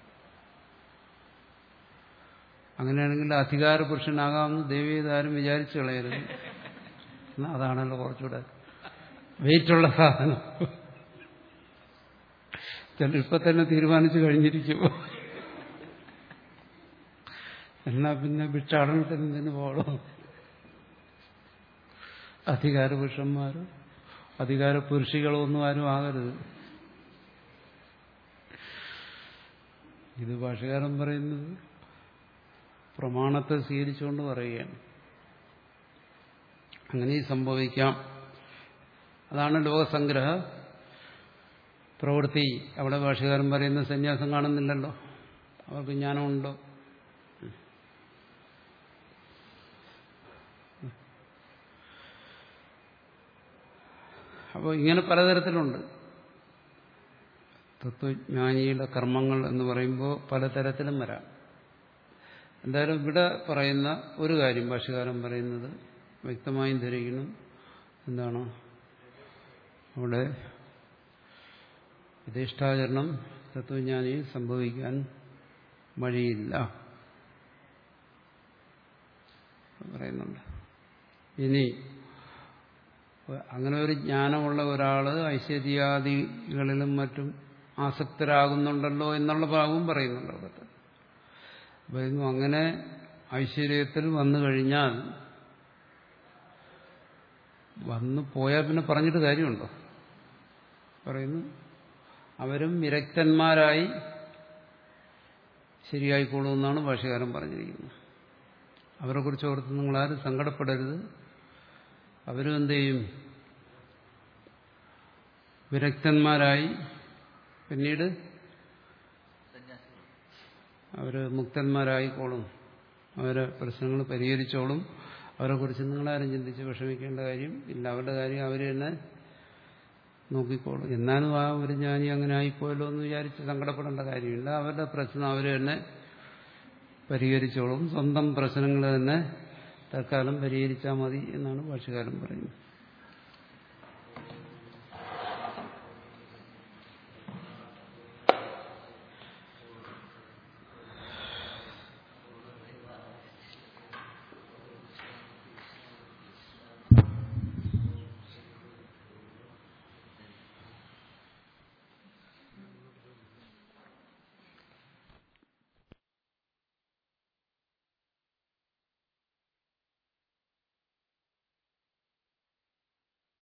അങ്ങനെയാണെങ്കിൽ അധികാര പുരുഷനാകാമെന്ന് ദേവീതാരും വിചാരിച്ചു കളയരുത്. അതാണല്ലോ കുറച്ചുകൂടെ വെയിറ്റുള്ള സാധനം. ചില ഇപ്പൊ തന്നെ തീരുമാനിച്ചു കഴിഞ്ഞിരിക്കുമോ? എന്നാ പിന്നെ ഭിക്ഷാടനത്തിന് എന്തിനു പോകണം? അധികാര പുരുഷന്മാരോ അധികാര പുരുഷികളോ ഒന്നും ആരും ആകരുത്. ഇത് ഭാഷ്യകാരൻ പറയുന്നത് പ്രമാണത്തെ സ്വീകരിച്ചുകൊണ്ട് പറയുകയാണ്. അങ്ങനെ സംഭവിക്കാം. അതാണ് ലോകസംഗ്രഹ പ്രവൃത്തി. അവിടെ ഭാഷ്യകാരൻ പറയുന്ന സന്യാസം കാണുന്നില്ലല്ലോ, അവർക്ക് ജ്ഞാനമുണ്ടോ? അപ്പോൾ ഇങ്ങനെ പലതരത്തിലുണ്ട്. തത്വജ്ഞാനിയുടെ കർമ്മങ്ങൾ എന്ന് പറയുമ്പോൾ പലതരത്തിലും വരാം. എന്തായാലും ഇവിടെ പറയുന്ന ഒരു കാര്യം ഭാഷ്യകാരൻ പറയുന്നത് വ്യക്തമായും ധരിക്കണം. എന്താണ്? അവിടെ യഥേഷ്ടാചരണം തത്വജ്ഞാനി സംഭവിക്കാൻ വഴിയില്ല പറയുന്നുണ്ട്. ഇനി അങ്ങനെ ഒരു ജ്ഞാനമുള്ള ഒരാള് ഐശ്വര്യാദികളിലും മറ്റും ആസക്തരാകുന്നുണ്ടല്ലോ എന്നുള്ള ഭാഗവും പറയുന്നുണ്ട്. അവിടെ പറയുന്നു അങ്ങനെ ഐശ്വര്യത്തിൽ വന്നു കഴിഞ്ഞാൽ വന്നു പോയാൽ പിന്നെ പറഞ്ഞിട്ട് കാര്യമുണ്ടോ? പറയുന്നു അവരും വിരക്തന്മാരായി ശരിയായിക്കോളൂന്നാണ് ഭാഷ്യകാരൻ പറഞ്ഞിരിക്കുന്നത്. അവരെക്കുറിച്ച് ഓർത്ത് നിങ്ങളാരും സങ്കടപ്പെടരുത്. അവരും എന്ത് ചെയ്യും? വിരക്തന്മാരായി പിന്നീട് അവര് മുക്തന്മാരായിക്കോളും, അവരെ പ്രശ്നങ്ങൾ പരിഹരിച്ചോളും. അവരെക്കുറിച്ച് നിങ്ങളാരും ചിന്തിച്ച് വിഷമിക്കേണ്ട കാര്യം ഇല്ല. അവരുടെ കാര്യം അവർ തന്നെ നോക്കിക്കോളും. എന്നാലും ആ ഒരു ജ്ഞാനി അങ്ങനെ ആയിപ്പോയല്ലോ എന്ന് വിചാരിച്ച് സങ്കടപ്പെടേണ്ട കാര്യമില്ല. അവരുടെ പ്രശ്നം അവർ തന്നെ പരിഹരിച്ചോളും. സ്വന്തം പ്രശ്നങ്ങൾ തന്നെ തൽക്കാലം പരിഹരിച്ചാൽ മതി എന്നാണ് ഭാഷ്യകാരൻ പറയുന്നത്.